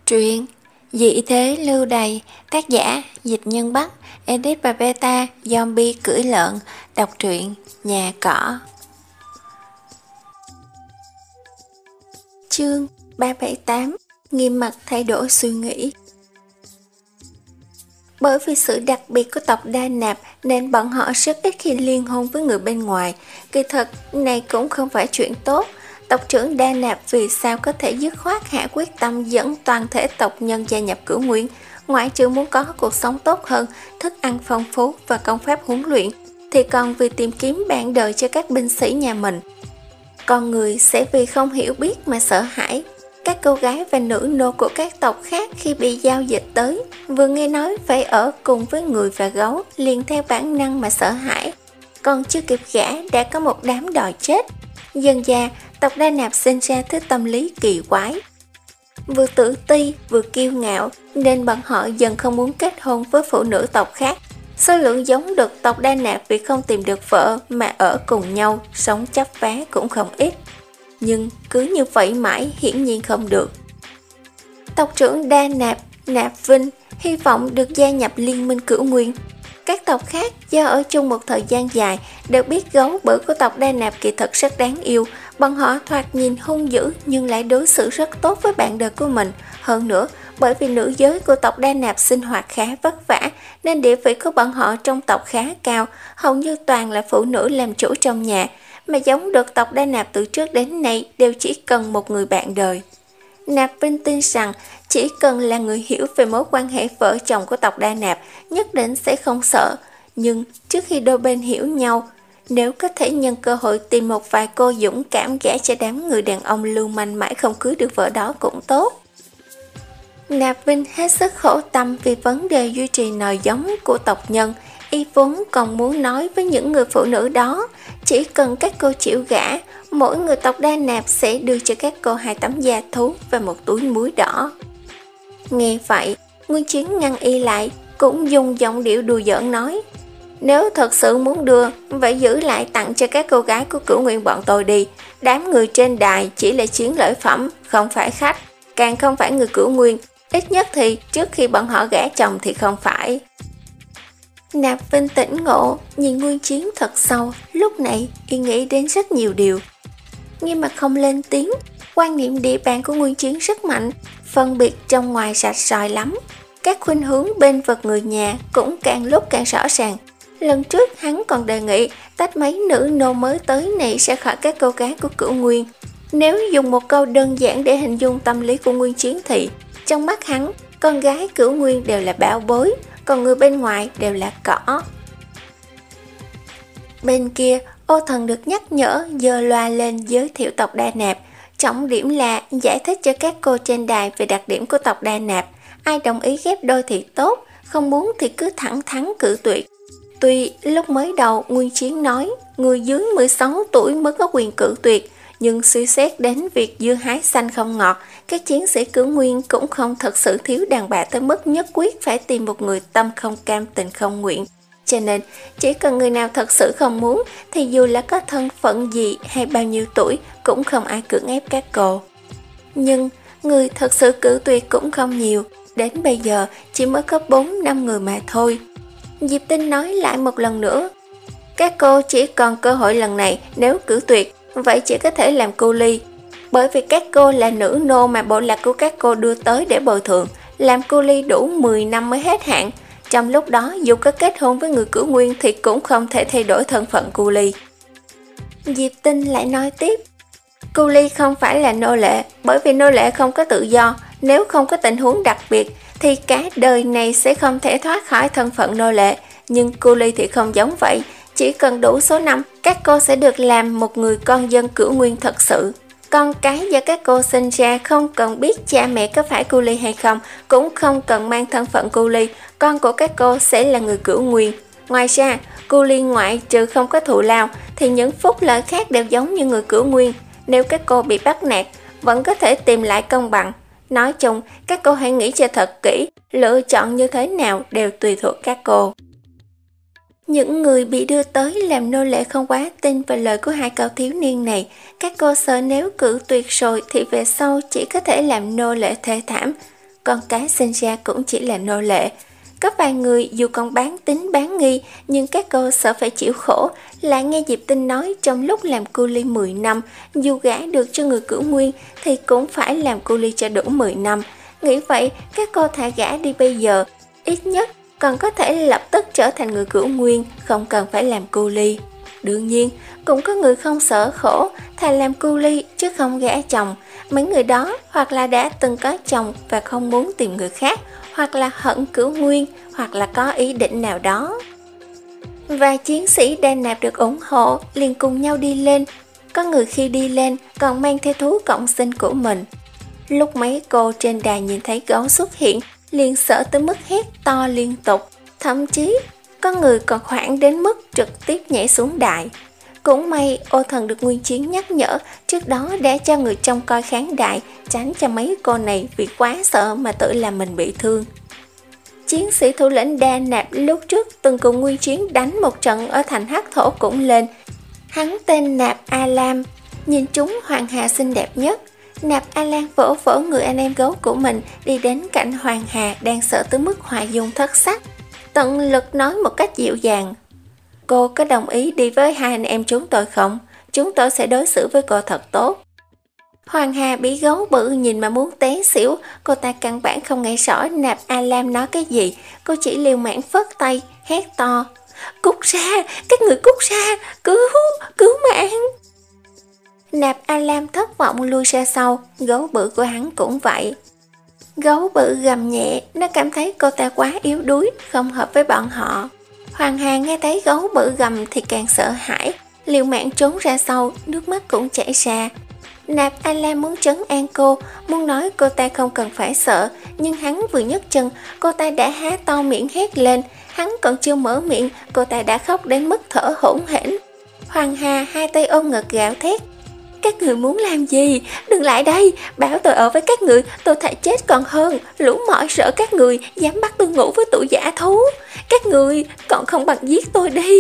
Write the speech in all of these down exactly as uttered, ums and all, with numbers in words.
Truyện Dị thế lưu đày, tác giả Dịch Nhân Bắc, edit và beta Zombie cưỡi lợn. Đọc truyện Nhà Cỏ. Chương ba bảy tám. Nghiêm mặt thay đổi suy nghĩ. Bởi vì sự đặc biệt của tộc Đa Nạp nên bọn họ rất ít khi liên hôn với người bên ngoài. Kỳ thật này cũng không phải chuyện tốt. Tộc trưởng Đa Nạp vì sao có thể dứt khoát hạ quyết tâm dẫn toàn thể tộc nhân gia nhập Cửu Nguyên, ngoại trừ muốn có cuộc sống tốt hơn, thức ăn phong phú và công pháp huấn luyện, thì còn vì tìm kiếm bạn đời cho các binh sĩ nhà mình. Con người sẽ vì không hiểu biết mà sợ hãi. Các cô gái và nữ nô của các tộc khác khi bị giao dịch tới, vừa nghe nói phải ở cùng với người và gấu, liền theo bản năng mà sợ hãi. Còn chưa kịp gả đã có một đám đòi chết. Dần dà, tộc Đa Nạp sinh ra thứ tâm lý kỳ quái. Vừa tự ti, vừa kiêu ngạo, nên bọn họ dần không muốn kết hôn với phụ nữ tộc khác. Số lượng giống được tộc Đa Nạp vì không tìm được vợ mà ở cùng nhau, sống chấp vá cũng không ít. Nhưng cứ như vậy mãi hiển nhiên không được. Tộc trưởng Đa Nạp, Nạp Vinh hy vọng được gia nhập liên minh Cửu Nguyên. Các tộc khác do ở chung một thời gian dài đều biết gấu bự của tộc Đa Nạp kỳ thật rất đáng yêu. Bọn họ thoạt nhìn hung dữ nhưng lại đối xử rất tốt với bạn đời của mình. Hơn nữa, bởi vì nữ giới của tộc Đa Nạp sinh hoạt khá vất vả nên địa vị của bọn họ trong tộc khá cao, hầu như toàn là phụ nữ làm chủ trong nhà. Mà giống được tộc Đa Nạp từ trước đến nay đều chỉ cần một người bạn đời. Nạp Vinh tin rằng chỉ cần là người hiểu về mối quan hệ vợ chồng của tộc Đa Nạp nhất định sẽ không sợ. Nhưng trước khi đôi bên hiểu nhau, nếu có thể nhân cơ hội tìm một vài cô dũng cảm gả cho đám người đàn ông lưu manh mãi không cưới được vợ đó cũng tốt. Nạp Vinh hết sức khổ tâm vì vấn đề duy trì nòi giống của tộc nhân. Y vốn còn muốn nói với những người phụ nữ đó, chỉ cần các cô chịu gả, mỗi người tộc Đa Nạp sẽ đưa cho các cô hai tấm da thú và một túi muối đỏ. Nghe vậy, Nguyên Chiến ngăn Y lại, cũng dùng giọng điệu đùa giỡn nói: nếu thật sự muốn đưa, vậy giữ lại tặng cho các cô gái của Cửu Nguyên bọn tôi đi. Đám người trên đài chỉ là chiến lợi phẩm, không phải khách, càng không phải người Cửu Nguyên. Ít nhất thì trước khi bọn họ gả chồng thì không phải. Nạp Vinh tỉnh ngộ, nhìn Nguyên Chiến thật sâu. Lúc này Y nghĩ đến rất nhiều điều. Nhưng mà không lên tiếng. Quan niệm địa bàn của Nguyên Chiến rất mạnh, phân biệt trong ngoài rạch ròi lắm. Các khuynh hướng bên vực người nhà cũng càng lúc càng rõ ràng. Lần trước hắn còn đề nghị tách mấy nữ nô mới tới này ra khỏi các cô gái của Cửu Nguyên. Nếu dùng một câu đơn giản để hình dung tâm lý của Nguyên Chiến thì trong mắt hắn, con gái Cửu Nguyên đều là bảo bối, còn người bên ngoài đều là cỏ. Bên kia, Ô Thần được nhắc nhở giơ loa lên giới thiệu tộc Đa Nạp. Trọng điểm là giải thích cho các cô trên đài về đặc điểm của tộc Đa Nạp. Ai đồng ý ghép đôi thì tốt, không muốn thì cứ thẳng thắn cự tuyệt. Tuy lúc mới đầu Nguyên Chiến nói người dưới mười sáu tuổi mới có quyền cự tuyệt, nhưng suy xét đến việc dưa hái xanh không ngọt, các chiến sĩ Cửu Nguyên cũng không thật sự thiếu đàn bà tới mức nhất quyết phải tìm một người tâm không cam tình không nguyện. Cho nên, chỉ cần người nào thật sự không muốn thì dù là có thân phận gì hay bao nhiêu tuổi cũng không ai cưỡng ép các cô. Nhưng người thật sự cự tuyệt cũng không nhiều, đến bây giờ chỉ mới có bốn năm người mà thôi. Diệp Tinh nói lại một lần nữa: các cô chỉ còn cơ hội lần này, nếu cử tuyệt, vậy chỉ có thể làm cu ly. Bởi vì các cô là nữ nô mà bộ lạc của các cô đưa tới để bồi thường, làm cu ly đủ mười năm mới hết hạn. Trong lúc đó dù có kết hôn với người Cửu Nguyên thì cũng không thể thay đổi thân phận cu ly. Diệp Tinh lại nói tiếp: cu ly không phải là nô lệ, bởi vì nô lệ không có tự do. Nếu không có tình huống đặc biệt thì cả đời này sẽ không thể thoát khỏi thân phận nô lệ. Nhưng cu ly thì không giống vậy, chỉ cần đủ số năm, các cô sẽ được làm một người con dân Cửu Nguyên thật sự. Con cái do các cô sinh ra không cần biết cha mẹ có phải cu ly hay không, cũng không cần mang thân phận cu ly, con của các cô sẽ là người Cửu Nguyên. Ngoài ra, cu ly ngoại trừ không có thù lao thì những phúc lợi khác đều giống như người Cửu Nguyên. Nếu các cô bị bắt nạt, vẫn có thể tìm lại công bằng. Nói chung, các cô hãy nghĩ cho thật kỹ, lựa chọn như thế nào đều tùy thuộc các cô. Những người bị đưa tới làm nô lệ không quá tin vào lời của hai cậu thiếu niên này. Các cô sợ nếu cự tuyệt rồi thì về sau chỉ có thể làm nô lệ thê thảm. con cái sinh ra cũng chỉ là nô lệ. Có vài người dù còn bán tín bán nghi, nhưng các cô sợ phải chịu khổ, lại nghe Diệp Tinh nói trong lúc làm cu ly mười năm, dù gả được cho người Cửu Nguyên thì cũng phải làm cu ly cho đủ mười năm. Nghĩ vậy, các cô thả gả đi bây giờ, ít nhất còn có thể lập tức trở thành người Cửu Nguyên, không cần phải làm cu ly. Đương nhiên, cũng có người không sợ khổ, thà làm cu ly chứ không gả chồng. Mấy người đó hoặc là đã từng có chồng và không muốn tìm người khác, hoặc là hận Cửu Nguyên, hoặc là có ý định nào đó. Và chiến sĩ Đan Nạp được ủng hộ liền cùng nhau đi lên. Có người khi đi lên còn mang theo thú cộng sinh của mình. Lúc mấy cô trên đài nhìn thấy gấu xuất hiện, liền sợ tới mức hét to liên tục. Thậm chí có người còn hoảng đến mức trực tiếp nhảy xuống đài. Cũng may Ô Thần được Nguyên Chiến nhắc nhở, trước đó đã cho người trông coi khán đài, tránh cho mấy cô này vì quá sợ mà tự làm mình bị thương. Chiến sĩ thủ lĩnh Đan Nạp lúc trước từng cùng Nguyên Chiến đánh một trận ở thành Hắc Thổ cũng lên. Hắn tên Nạp A Lam, nhìn chúng Hoàng Hà xinh đẹp nhất. Nạp A Lan vỗ vỗ người anh em gấu của mình, đi đến cạnh Hoàng Hà đang sợ tới mức hòa dung thất sắc, tận lực nói một cách dịu dàng: "Cô có đồng ý đi với hai anh em chúng tôi không? Chúng tôi sẽ đối xử với cô thật tốt." Hoàng Hà bị gấu bự nhìn mà muốn té xỉu, cô ta căn bản không nghe rõ Nạp A Lam nói cái gì, cô chỉ liều mạng phất tay, hét to: "Cút ra, các người cút ra, cứu, cứu mạng!" Nạp A Lam thất vọng lui ra sau, gấu bự của hắn cũng vậy. Gấu bự gầm nhẹ, nó cảm thấy cô ta quá yếu đuối, không hợp với bọn họ. Hoàng Hà nghe thấy gấu bự gầm thì càng sợ hãi, liều mạng trốn ra sau, nước mắt cũng chảy ra. Nạp A Lam muốn trấn an cô, muốn nói cô ta không cần phải sợ, nhưng hắn vừa nhấc chân, cô ta đã há to miệng hét lên. Hắn còn chưa mở miệng, cô ta đã khóc đến mức thở hổn hển. Hoàng Hà hai tay ôm ngực gào thét: "Các người muốn làm gì? Đừng lại đây, bảo tôi ở với các người, tôi thà chết còn hơn. Lũ mỏi sợ các người, dám bắt tôi ngủ với tụi dã thú. Các người còn không bằng giết tôi đi."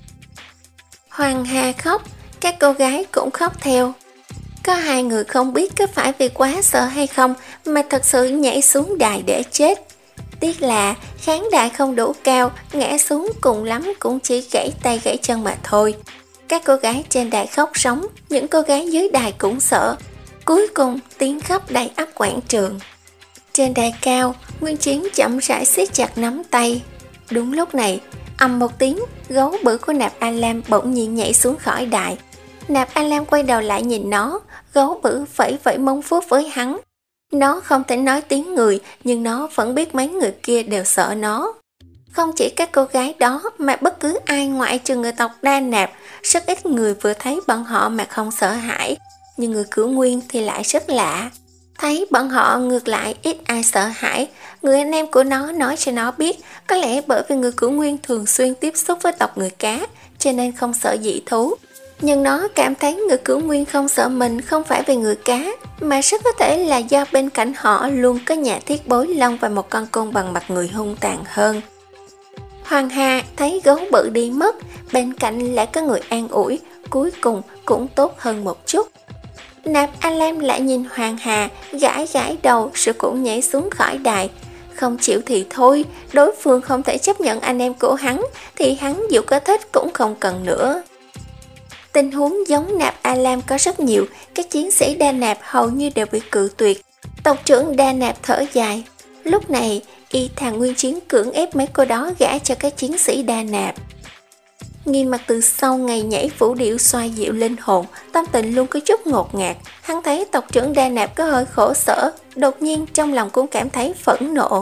Hoàng Hà khóc, các cô gái cũng khóc theo. Có hai người không biết có phải vì quá sợ hay không mà thật sự nhảy xuống đài để chết. Tiếc là khán đài không đủ cao, ngã xuống cùng lắm cũng chỉ gãy tay gãy chân mà thôi. Các cô gái trên đài khóc sống, những cô gái dưới đài cũng sợ. Cuối cùng tiếng khóc đầy ắp quảng trường. Trên đài cao, Nguyên Chiến chậm rãi siết chặt nắm tay. Đúng lúc này, ầm một tiếng, gấu bự của Nạp A Lam bỗng nhiên nhảy xuống khỏi đài. Nạp A Lam quay đầu lại nhìn nó, gấu bự vẫy vẫy mông vuốt với hắn. Nó không thể nói tiếng người, nhưng nó vẫn biết mấy người kia đều sợ nó. Không chỉ các cô gái đó mà bất cứ ai ngoại trừ người tộc Đan Nạp, rất ít người vừa thấy bọn họ mà không sợ hãi, nhưng người Cửu Nguyên thì lại rất lạ. Thấy bọn họ ngược lại ít ai sợ hãi. Người anh em của nó nói cho nó biết, có lẽ bởi vì người Cửu Nguyên thường xuyên tiếp xúc với tộc người cá, cho nên không sợ dị thú. Nhưng nó cảm thấy người Cửu Nguyên không sợ mình không phải vì người cá, mà rất có thể là do bên cạnh họ luôn có nhà thiết bối lông và một con côn bằng mặt người hung tàn hơn. Hoàng Hà thấy gấu bự đi mất, bên cạnh lại có người an ủi, cuối cùng cũng tốt hơn một chút. Nạp A Lam lại nhìn Hoàng Hà, gãi gãi đầu rồi cũng nhảy xuống khỏi đài. Không chịu thì thôi, đối phương không thể chấp nhận anh em của hắn, thì hắn dù có thích cũng không cần nữa. Tình huống giống Nạp A Lam có rất nhiều, các chiến sĩ Đan Nạp hầu như đều bị cự tuyệt. Tộc trưởng Đan Nạp thở dài. Lúc này, y thằng Nguyên Chiến cưỡng ép mấy cô đó gả cho các chiến sĩ Đan Nạp. Nghiêm Mặt từ sau ngày nhảy vũ điệu xoa dịu linh hồn, tâm tình luôn có chút ngột ngạt. Hắn thấy tộc trưởng Đan Nạp có hơi khổ sở, đột nhiên trong lòng cũng cảm thấy phẫn nộ.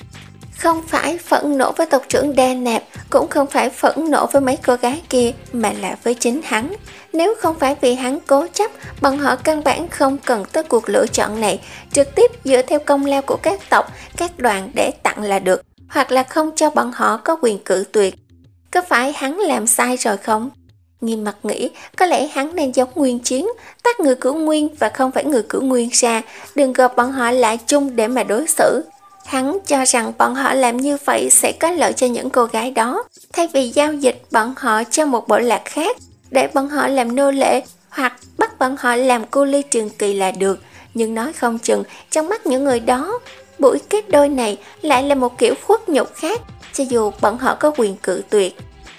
Không phải phẫn nộ với tộc trưởng Đan Nạp, cũng không phải phẫn nộ với mấy cô gái kia, mà là với chính hắn. Nếu không phải vì hắn cố chấp, bọn họ căn bản không cần tới cuộc lựa chọn này, trực tiếp dựa theo công lao của các tộc, các đoàn để tặng là được, hoặc là không cho bọn họ có quyền cự tuyệt. Có phải hắn làm sai rồi không? Nghiêm Mặt nghĩ, có lẽ hắn nên giống Nguyên Chiến, tách người Cửu Nguyên và không phải người Cửu Nguyên ra, đừng gộp bọn họ lại chung để mà đối xử. Hắn cho rằng bọn họ làm như vậy sẽ có lợi cho những cô gái đó, thay vì giao dịch bọn họ cho một bộ lạc khác, để bọn họ làm nô lệ, hoặc bắt bọn họ làm cu ly trường kỳ là được. Nhưng nói không chừng, trong mắt những người đó, Buổi kết đôi này lại là một kiểu khuất nhục khác, cho dù bọn họ có quyền cự tuyệt.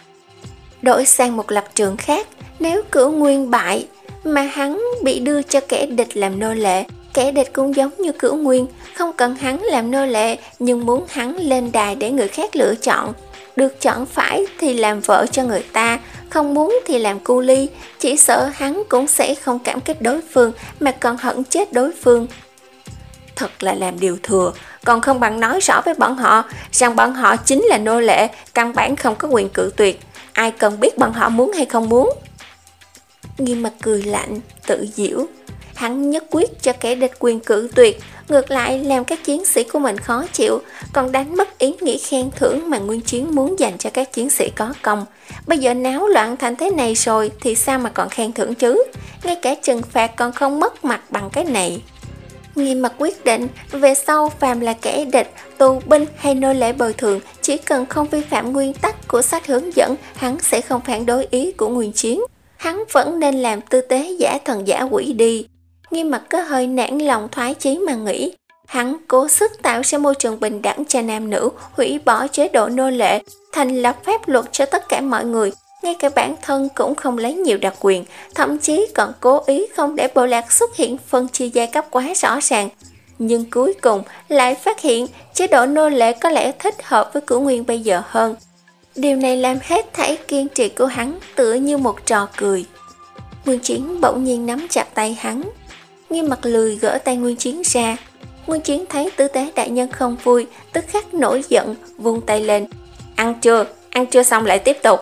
Đổi sang một lập trường khác, nếu Cửu Nguyên bại mà hắn bị đưa cho kẻ địch làm nô lệ, kẻ địch cũng giống như Cửu Nguyên, không cần hắn làm nô lệ nhưng muốn hắn lên đài để người khác lựa chọn. Được chọn phải thì làm vợ cho người ta, không muốn thì làm cu ly, chỉ sợ hắn cũng sẽ không cảm kích đối phương mà còn hận chết đối phương. Thật là làm điều thừa, còn không bằng nói rõ với bọn họ rằng bọn họ chính là nô lệ, căn bản không có quyền cự tuyệt, ai cần biết bọn họ muốn hay không muốn. Nghiêm Mặt cười lạnh, tự giễu. Hắn nhất quyết cho kẻ địch quyền cự tuyệt, ngược lại làm các chiến sĩ của mình khó chịu, còn đánh mất ý nghĩa khen thưởng mà Nguyên Chiến muốn dành cho các chiến sĩ có công. Bây giờ náo loạn thành thế này rồi thì sao mà còn khen thưởng chứ? Ngay cả trừng phạt còn không mất mặt bằng cái này. Nghiêm Mặt quyết định, về sau phàm là kẻ địch, tù binh hay nô lệ bồi thường, chỉ cần không vi phạm nguyên tắc của sách hướng dẫn, hắn sẽ không phản đối ý của Nguyên Chiến. Hắn vẫn nên làm tư tế giả thần giả quỷ đi. Nghiêm Mặt có hơi nản lòng thoái chí mà nghĩ. Hắn cố sức tạo ra môi trường bình đẳng cho nam nữ, hủy bỏ chế độ nô lệ, thành lập pháp luật cho tất cả mọi người. Ngay cả bản thân cũng không lấy nhiều đặc quyền, thậm chí còn cố ý không để bộ lạc xuất hiện phân chia giai cấp quá rõ ràng. Nhưng cuối cùng lại phát hiện chế độ nô lệ có lẽ thích hợp với Cửu Nguyên bây giờ hơn. Điều này làm hết thảy kiên trì của hắn tựa như một trò cười. Nguyên Chiến bỗng nhiên nắm chặt tay hắn. Nghiêm Mặt lười gỡ tay Nguyên Chiến ra. Nguyên Chiến thấy tư tế đại nhân không vui, tức khắc nổi giận, vung tay lên. Ăn chưa? Ăn chưa xong lại tiếp tục.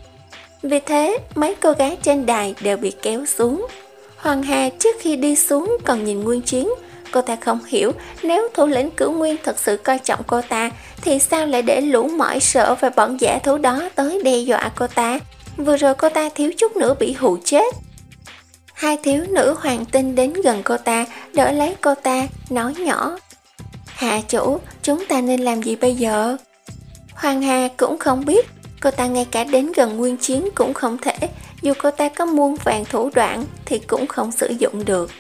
Vì thế, mấy cô gái trên đài đều bị kéo xuống. Hoàng Hà trước khi đi xuống còn nhìn Nguyên Chiến. Cô ta không hiểu, nếu thủ lĩnh Cửu Nguyên thật sự coi trọng cô ta, thì sao lại để lũ mỏi sợ và bọn giả thú đó tới đe dọa cô ta? Vừa rồi cô ta thiếu chút nữa bị hù chết. Hai thiếu nữ hoàng tinh đến gần cô ta, đỡ lấy cô ta, nói nhỏ. Hạ chủ, chúng ta nên làm gì bây giờ? Hoàng Hà cũng không biết, cô ta ngay cả đến gần Nguyên Chiến cũng không thể, dù cô ta có muôn vàng thủ đoạn thì cũng không sử dụng được.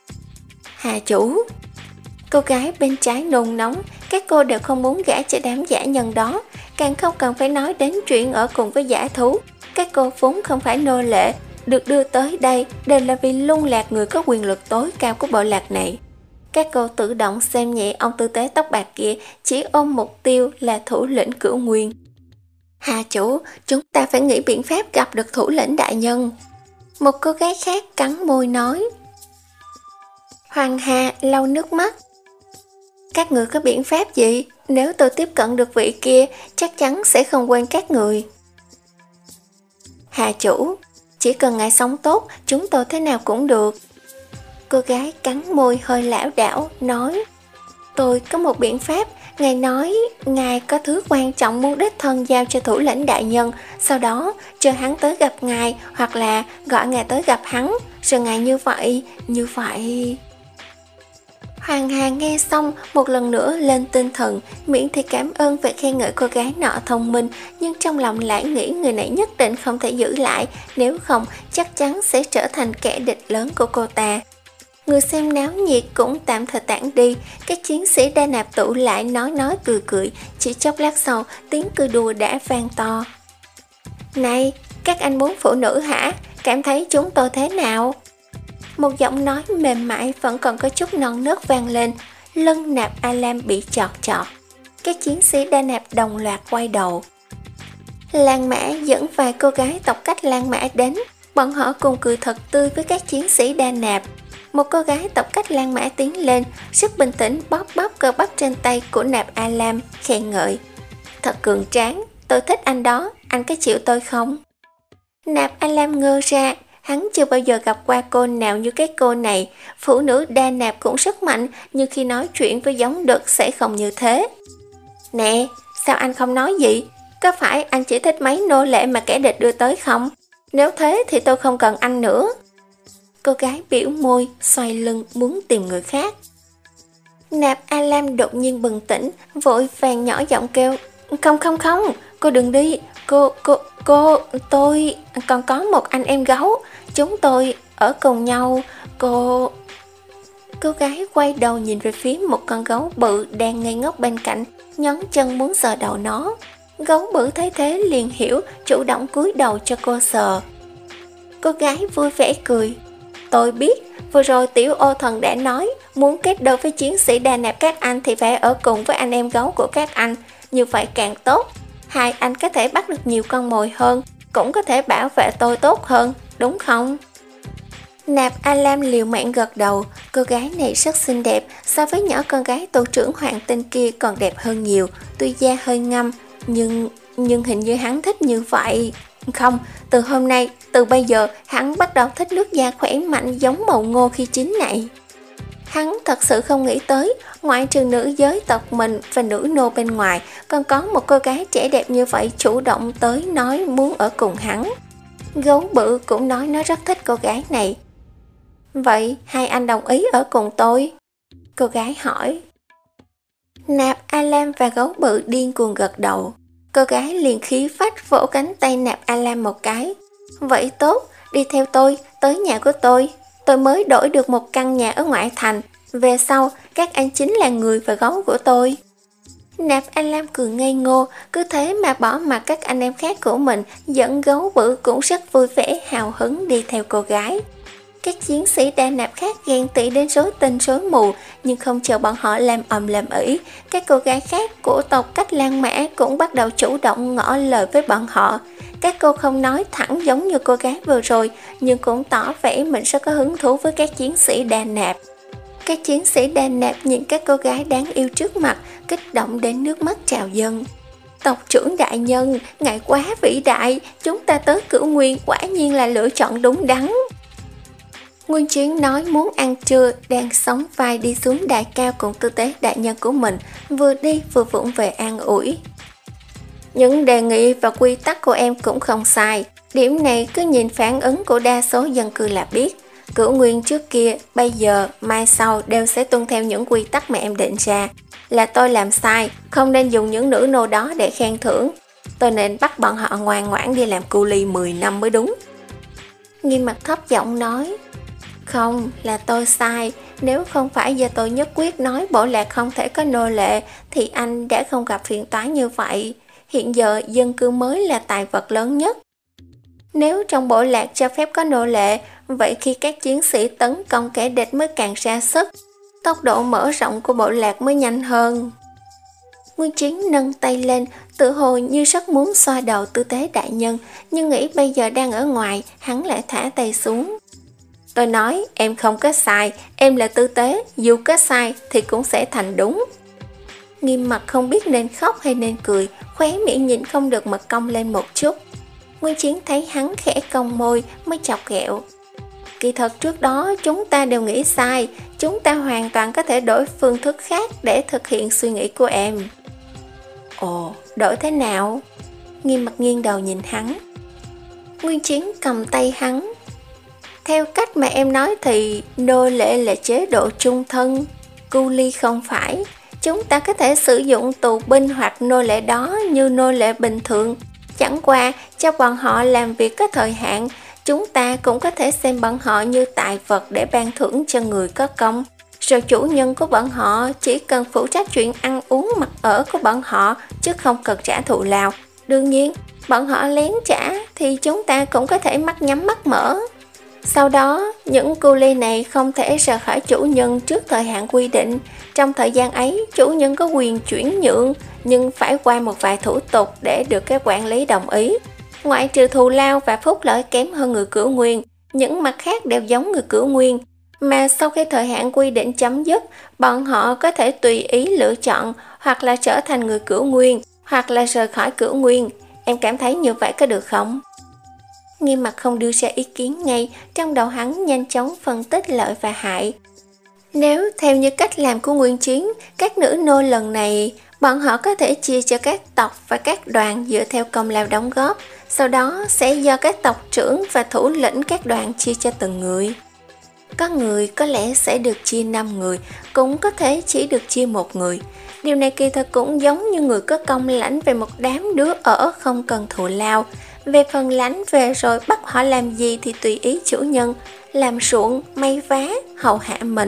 Hạ chủ, cô gái bên trái nôn nóng, các cô đều không muốn gả cho đám giả nhân đó, càng không cần phải nói đến chuyện ở cùng với giả thú. Các cô vốn không phải nô lệ, được đưa tới đây đều là vì lung lạc người có quyền lực tối cao của bộ lạc này. Các cô tự động xem nhẹ ông tư tế tóc bạc kia, chỉ ôm mục tiêu là thủ lĩnh Cửu Nguyên. Hạ chủ, chúng ta phải nghĩ biện pháp gặp được thủ lĩnh đại nhân. Một cô gái khác cắn môi nói. Hoàng Hà lau nước mắt. Các người có biện pháp gì? Nếu tôi tiếp cận được vị kia, chắc chắn sẽ không quên các người. Hạ chủ, chỉ cần ngài sống tốt, chúng tôi thế nào cũng được. Cô gái cắn môi hơi lảo đảo, nói. Tôi có một biện pháp. Ngài nói, ngài có thứ quan trọng muốn đích thân giao cho thủ lĩnh đại nhân, sau đó chờ hắn tới gặp ngài, hoặc là gọi ngài tới gặp hắn, rồi ngài như vậy, như vậy. Hoàng Hà nghe xong một lần nữa lên tinh thần, miệng thì cảm ơn về khen ngợi cô gái nọ thông minh, nhưng trong lòng lại nghĩ người này nhất định không thể giữ lại, nếu không chắc chắn sẽ trở thành kẻ địch lớn của cô ta. Người xem náo nhiệt cũng tạm thời tản đi, các chiến sĩ đa nạp tụ lại nói nói cười cười, chỉ chốc lát sau tiếng cười đùa đã vang to. Này, các anh muốn phụ nữ hả? Cảm thấy chúng tôi thế nào? Một giọng nói mềm mại vẫn còn có chút non nớt vang lên, lưng Nạp A-Lam bị chọt chọt. Các chiến sĩ đa nạp đồng loạt quay đầu. Lan Mã dẫn vài cô gái tộc cách Lan Mã đến, bọn họ cùng cười thật tươi với các chiến sĩ đa nạp. Một cô gái tộc cách Lan Mã tiến lên, rất bình tĩnh bóp bóp cơ bắp trên tay của Nạp A-Lam, khen ngợi. Thật cường tráng, tôi thích anh đó, anh có chịu tôi không? Nạp A-Lam ngơ ra, hắn chưa bao giờ gặp qua cô nào như cái cô này. Phụ nữ đa nạp cũng rất mạnh, nhưng khi nói chuyện với giống đực sẽ không như thế. Nè, sao anh không nói gì? Có phải anh chỉ thích mấy nô lệ mà kẻ địch đưa tới không? Nếu thế thì tôi không cần anh nữa. Cô gái biểu môi, xoay lưng muốn tìm người khác. Nạp A-Lam đột nhiên bừng tỉnh, vội vàng nhỏ giọng kêu. Không không không, cô đừng đi. Cô, cô, cô, tôi còn có một anh em gấu. Chúng tôi ở cùng nhau. Cô... Cô gái quay đầu nhìn về phía một con gấu bự đang ngây ngốc bên cạnh, nhón chân muốn sờ đầu nó. Gấu bự thấy thế liền hiểu, chủ động cúi đầu cho cô sờ. Cô gái vui vẻ cười. Tôi biết, vừa rồi tiểu ô thần đã nói, muốn kết đôi với chiến sĩ đà nạp các anh thì phải ở cùng với anh em gấu của các anh, như vậy càng tốt. Hai anh có thể bắt được nhiều con mồi hơn, cũng có thể bảo vệ tôi tốt hơn, đúng không? Nạp Alam liều mạng gật đầu, cô gái này rất xinh đẹp, so với nhỏ con gái tổ trưởng Hoàng Tinh kia còn đẹp hơn nhiều, tuy da hơi ngăm, nhưng nhưng hình như hắn thích như vậy. Không, từ hôm nay, từ bây giờ, hắn bắt đầu thích nước da khỏe mạnh giống màu ngô khi chín này. Hắn thật sự không nghĩ tới, ngoại trừ nữ giới tộc mình và nữ nô bên ngoài, còn có một cô gái trẻ đẹp như vậy chủ động tới nói muốn ở cùng hắn. Gấu bự cũng nói nó rất thích cô gái này. Vậy hai anh đồng ý ở cùng tôi? Cô gái hỏi. Nạp Alam và gấu bự điên cuồng gật đầu. Cô gái liền khí phách vỗ cánh tay Nạp Alam một cái. Vậy tốt, đi theo tôi, tới nhà của tôi. Tôi mới đổi được một căn nhà ở ngoại thành. Về sau, các anh chính là người và gấu của tôi. Nạp Alam cười ngây ngô, cứ thế mà bỏ mặc các anh em khác của mình, dẫn gấu bự cũng rất vui vẻ hào hứng đi theo cô gái. Các chiến sĩ đa nạp khác ghen tị đến rối tinh rối mù, nhưng không chờ bọn họ làm ầm làm ĩ, các cô gái khác của tộc Cách Lan Mã cũng bắt đầu chủ động ngỏ lời với bọn họ. Các cô không nói thẳng giống như cô gái vừa rồi, nhưng cũng tỏ vẻ mình rất có hứng thú với các chiến sĩ đa nạp. Các chiến sĩ đa nạp nhìn các cô gái đáng yêu trước mặt, kích động đến nước mắt trào dâng. Tộc trưởng đại nhân, ngài quá vĩ đại, chúng ta tới Cửu Nguyên quả nhiên là lựa chọn đúng đắn. Nguyên Chiến nói muốn ăn trưa, đang sóng vai đi xuống đài cao cùng tư tế đại nhân của mình, vừa đi vừa vụng về an ủi. Những đề nghị và quy tắc của em cũng không sai, điểm này cứ nhìn phản ứng của đa số dân cư là biết. Cửu Nguyên trước kia, bây giờ, mai sau đều sẽ tuân theo những quy tắc mà em định ra. Là tôi làm sai, không nên dùng những nữ nô đó để khen thưởng. Tôi nên bắt bọn họ ngoan ngoãn đi làm cu ly mười năm mới đúng. Nghiêm Mặt thấp giọng nói. Không, là tôi sai, nếu không phải giờ tôi nhất quyết nói bộ lạc không thể có nô lệ thì anh đã không gặp phiền toái như vậy. Hiện giờ dân cư mới là tài vật lớn nhất. Nếu trong bộ lạc cho phép có nô lệ, vậy khi các chiến sĩ tấn công kẻ địch mới càng ra sức, tốc độ mở rộng của bộ lạc mới nhanh hơn. Nguyên Chiến nâng tay lên, tự hồ như rất muốn xoa đầu tư tế đại nhân, nhưng nghĩ bây giờ đang ở ngoài, hắn lại thả tay xuống. Tôi nói em không có sai, em là tư tế, dù có sai thì cũng sẽ thành đúng. Nghiêm Mặt không biết nên khóc hay nên cười, khóe miệng nhịn không được mà cong lên một chút. Nguyên Chiến thấy hắn khẽ cong môi mới chọc ghẹo. Kỳ thật trước đó chúng ta đều nghĩ sai, chúng ta hoàn toàn có thể đổi phương thức khác để thực hiện suy nghĩ của em. Ồ, đổi thế nào? Nghiêm Mặt nghiêng đầu nhìn hắn. Nguyên Chiến cầm tay hắn. Theo cách mà em nói thì nô lệ là chế độ chung thân, cu ly không phải. Chúng ta có thể sử dụng tù binh hoặc nô lệ đó như nô lệ bình thường. Chẳng qua cho bọn họ làm việc có thời hạn, chúng ta cũng có thể xem bọn họ như tài vật để ban thưởng cho người có công. Rồi chủ nhân của bọn họ chỉ cần phụ trách chuyện ăn uống mặc ở của bọn họ, chứ không cần trả thù lao. Đương nhiên, bọn họ lén trả thì chúng ta cũng có thể mắt nhắm mắt mở. Sau đó, những cu ly này không thể rời khỏi chủ nhân trước thời hạn quy định. Trong thời gian ấy, chủ nhân có quyền chuyển nhượng, nhưng phải qua một vài thủ tục để được các quản lý đồng ý. Ngoại trừ thù lao và phúc lợi kém hơn người Cửu Nguyên, những mặt khác đều giống người Cửu Nguyên. Mà sau khi thời hạn quy định chấm dứt, bọn họ có thể tùy ý lựa chọn hoặc là trở thành người Cửu Nguyên, hoặc là rời khỏi Cửu Nguyên. Em cảm thấy như vậy có được không? Nghiêm Mặt không đưa ra ý kiến ngay, trong đầu hắn nhanh chóng phân tích lợi và hại. Nếu theo như cách làm của Nguyên Chiến, các nữ nô lần này, bọn họ có thể chia cho các tộc và các đoàn dựa theo công lao đóng góp, sau đó sẽ do các tộc trưởng và thủ lĩnh các đoàn chia cho từng người. Có người có lẽ sẽ được chia năm người, cũng có thể chỉ được chia một người. Điều này kỳ thật cũng giống như người có công lãnh về một đám đứa ở không cần thù lao. Về phần lãnh về rồi bắt họ làm gì thì tùy ý chủ nhân, làm ruộng, may vá, hầu hạ mình,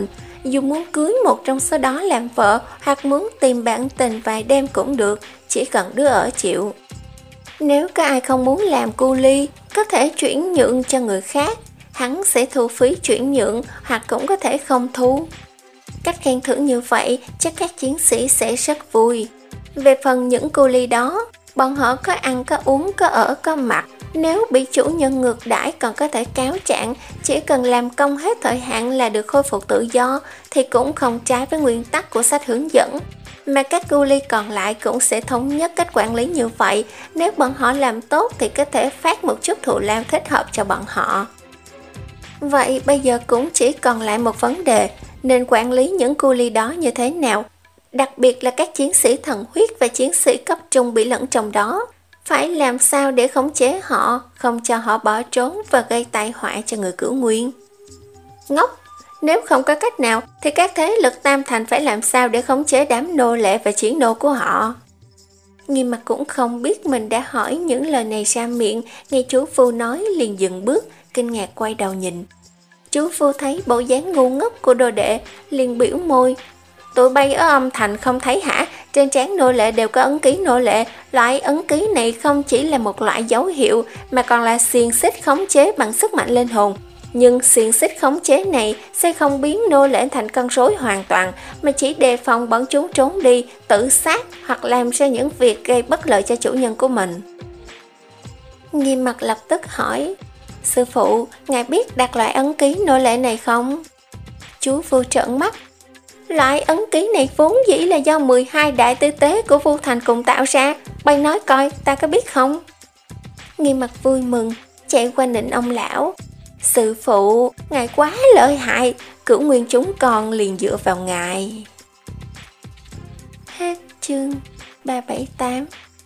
Dù muốn cưới một trong số đó làm vợ hoặc muốn tìm bạn tình vài đêm cũng được, chỉ cần đứa ở chịu. Nếu có ai không muốn làm cu ly, có thể chuyển nhượng cho người khác. Hắn sẽ thu phí chuyển nhượng hoặc cũng có thể không thu. Cách khen thưởng như vậy chắc các chiến sĩ sẽ rất vui. Về phần những cu ly đó, bọn họ có ăn, có uống, có ở, có mặc. Nếu bị chủ nhân ngược đãi còn có thể cáo trạng, chỉ cần làm công hết thời hạn là được khôi phục tự do, thì cũng không trái với nguyên tắc của sách hướng dẫn. Mà các cu ly còn lại cũng sẽ thống nhất cách quản lý như vậy. Nếu bọn họ làm tốt thì có thể phát một chút thù lao thích hợp cho bọn họ. Vậy bây giờ cũng chỉ còn lại một vấn đề, nên quản lý những cu ly đó như thế nào? Đặc biệt là các chiến sĩ thần huyết và chiến sĩ cấp trung bị lẫn trong đó. Phải làm sao để khống chế họ, không cho họ bỏ trốn và gây tai họa cho người Cửu Nguyên? Ngốc! Nếu không có cách nào thì các thế lực Tam Thành phải làm sao để khống chế đám nô lệ và chiến nô của họ? Nghiêm Mặt cũng không biết mình đã hỏi những lời này ra miệng, nghe chú Phu nói liền dừng bước, kinh ngạc quay đầu nhìn. Chú Phu thấy bộ dáng ngu ngốc của đồ đệ, liền biểu môi. Tụi bay ở âm thành không thấy hả? Trên trán nô lệ đều có ấn ký nô lệ. Loại ấn ký này không chỉ là một loại dấu hiệu, mà còn là xiềng xích khống chế bằng sức mạnh linh hồn. Nhưng xiềng xích khống chế này sẽ không biến nô lệ thành con rối hoàn toàn, mà chỉ đề phòng bọn chúng trốn đi, tự sát hoặc làm ra những việc gây bất lợi cho chủ nhân của mình. Nghiêm Mặt lập tức hỏi, sư phụ, ngài biết đặt loại ấn ký nô lệ này không? Chú Phu trợn mắt. Loại ấn ký này vốn dĩ là do mười hai đại tư tế của Vu Thành cùng tạo ra, bay nói coi ta có biết không? Nghiêm Mặt vui mừng, chạy qua nịnh ông lão. Sư phụ, ngài quá lợi hại, Cửu Nguyên chúng con liền dựa vào ngài. Hết chương ba bảy tám.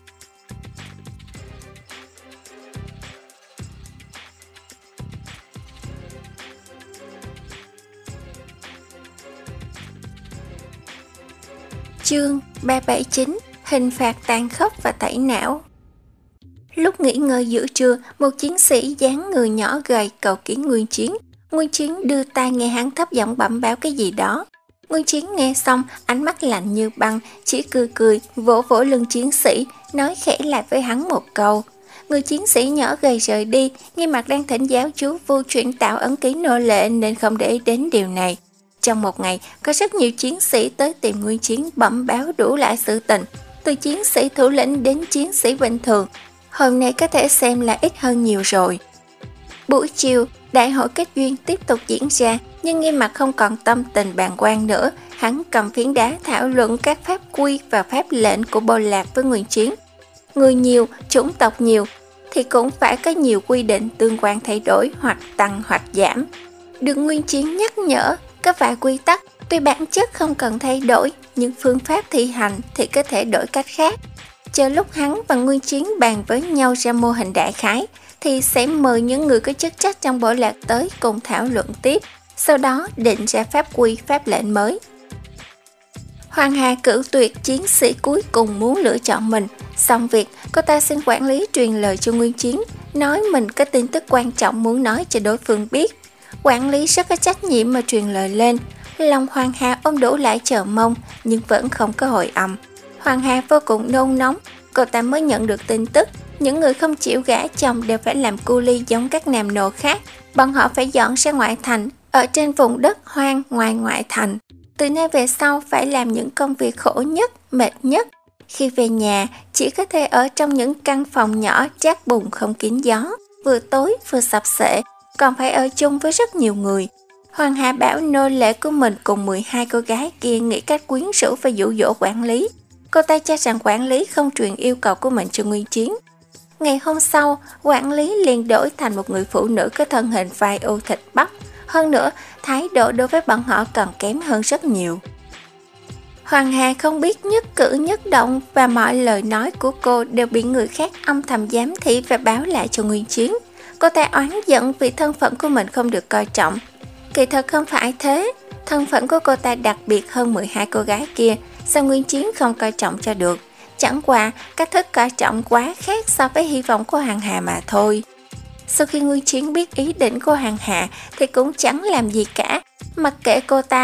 Chương ba bảy chín. Hình phạt tàn khốc và tẩy não. Lúc nghỉ ngơi giữa trưa, một chiến sĩ dáng người nhỏ gầy cầu kiến Nguyên Chiến. Nguyên Chiến đưa tai nghe hắn thấp giọng bẩm báo cái gì đó. Nguyên Chiến nghe xong, ánh mắt lạnh như băng, chỉ cười cười, vỗ vỗ lưng chiến sĩ, nói khẽ lại với hắn một câu. Người chiến sĩ nhỏ gầy rời đi, Nghiêm Mặt đang thỉnh giáo chú Vu chuyển tạo ấn ký nô lệ nên không để ý đến điều này. Trong một ngày, có rất nhiều chiến sĩ tới tìm Nguyên Chiến bẩm báo đủ lại sự tình, từ chiến sĩ thủ lĩnh đến chiến sĩ bình thường. Hôm nay có thể xem là ít hơn nhiều rồi. Buổi chiều, đại hội kết duyên tiếp tục diễn ra, nhưng Nghiêm Mặt không còn tâm tình bàng quan nữa. Hắn cầm phiến đá thảo luận các pháp quy và pháp lệnh của bộ lạc với Nguyên Chiến. Người nhiều, chủng tộc nhiều, thì cũng phải có nhiều quy định tương quan thay đổi hoặc tăng hoặc giảm. Được Nguyên Chiến nhắc nhở, có vài quy tắc tuy bản chất không cần thay đổi, nhưng phương pháp thi hành thì có thể đổi cách khác. Chờ lúc hắn và Nguyên Chiến bàn với nhau ra mô hình đại khái, thì sẽ mời những người có chức trách trong bộ lạc tới cùng thảo luận tiếp, sau đó định ra pháp quy pháp lệnh mới. Hoàng Hà cử tuyệt chiến sĩ cuối cùng muốn lựa chọn mình. Xong việc, cô ta xin quản lý truyền lời cho Nguyên Chiến, nói mình có tin tức quan trọng muốn nói cho đối phương biết. Quản lý rất có trách nhiệm mà truyền lời lên. Lòng Hoàng Hà ôm đổ lại chờ mong, nhưng vẫn không có hồi âm. Hoàng Hà vô cùng nôn nóng, cô ta mới nhận được tin tức những người không chịu gả chồng đều phải làm cu ly giống các nam nô khác. Bọn họ phải dọn ra ngoại thành, ở trên vùng đất hoang ngoài ngoại thành. Từ nay về sau phải làm những công việc khổ nhất, mệt nhất. Khi về nhà, chỉ có thể ở trong những căn phòng nhỏ trát bùn không kín gió, vừa tối vừa sập sệ, còn phải ở chung với rất nhiều người. Hoàng Hà bảo nô lệ của mình cùng mười hai cô gái kia nghĩ cách quyến rũ và dụ dỗ quản lý. Cô ta cho rằng quản lý không truyền yêu cầu của mình cho Nguyên Chiến. Ngày hôm sau, quản lý liền đổi thành một người phụ nữ có thân hình vai u thịt bắp. Hơn nữa, thái độ đối với bọn họ còn kém hơn rất nhiều. Hoàng Hà không biết nhất cử nhất động và mọi lời nói của cô đều bị người khác âm thầm giám thị và báo lại cho Nguyên Chiến. Cô ta oán giận vì thân phận của mình không được coi trọng. Kỳ thật không phải thế, thân phận của cô ta đặc biệt hơn mười hai cô gái kia, sao Nguyên Chiến không coi trọng cho được. Chẳng qua, cách thức coi trọng quá khác so với hy vọng của Hoàng Hà mà thôi. Sau khi Nguyên Chiến biết ý định của Hoàng Hà thì cũng chẳng làm gì cả. Mặc kệ cô ta,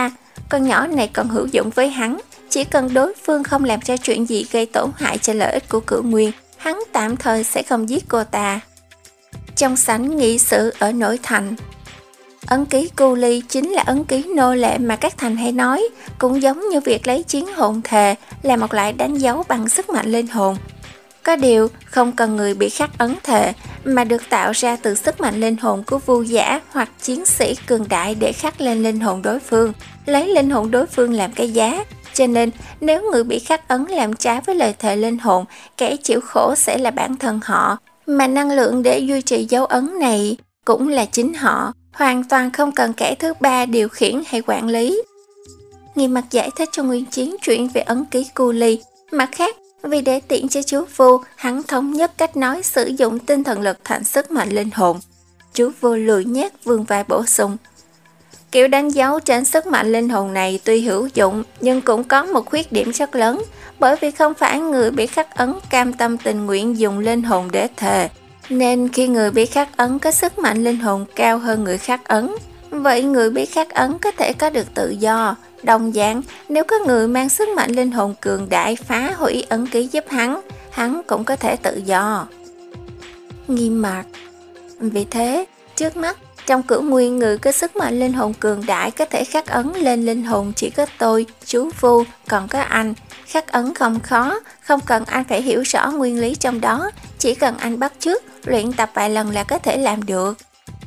con nhỏ này còn hữu dụng với hắn. Chỉ cần đối phương không làm ra chuyện gì gây tổn hại cho lợi ích của Cửu Nguyên, hắn tạm thời sẽ không giết cô ta. Trong sảnh nghị sự ở nội thành, ấn ký cu ly chính là ấn ký nô lệ mà các thành hay nói, cũng giống như việc lấy chiến hồn thề là một loại đánh dấu bằng sức mạnh linh hồn. Có điều không cần người bị khắc ấn thề, mà được tạo ra từ sức mạnh linh hồn của vu giả hoặc chiến sĩ cường đại để khắc lên linh hồn đối phương, lấy linh hồn đối phương làm cái giá. Cho nên nếu người bị khắc ấn làm trái với lời thề linh hồn, kẻ chịu khổ sẽ là bản thân họ, mà năng lượng để duy trì dấu ấn này cũng là chính họ, hoàn toàn không cần kẻ thứ ba điều khiển hay quản lý. Nghiêm Mặt giải thích cho Nguyên Chiến chuyện về ấn ký cu ly. Mặt khác, vì để tiện cho chú Vu, hắn thống nhất cách nói sử dụng tinh thần lực thành sức mạnh linh hồn. Chú Vu lười nhác vươn vai bổ sung: kiểu đánh dấu trên sức mạnh linh hồn này tuy hữu dụng, nhưng cũng có một khuyết điểm rất lớn, bởi vì không phải người bị khắc ấn cam tâm tình nguyện dùng linh hồn để thề. Nên khi người bị khắc ấn có sức mạnh linh hồn cao hơn người khắc ấn, vậy người bị khắc ấn có thể có được tự do. Đồng dạng, nếu có người mang sức mạnh linh hồn cường đại phá hủy ấn ký giúp hắn, hắn cũng có thể tự do. Nghiêm Mặt: vì thế, trước mắt, trong Cửu Nguyên, người có sức mạnh linh hồn cường đại có thể khắc ấn lên linh hồn chỉ có tôi, chú Vu, còn có anh. Khắc ấn không khó, không cần anh phải hiểu rõ nguyên lý trong đó, chỉ cần anh bắt chước, luyện tập vài lần là có thể làm được.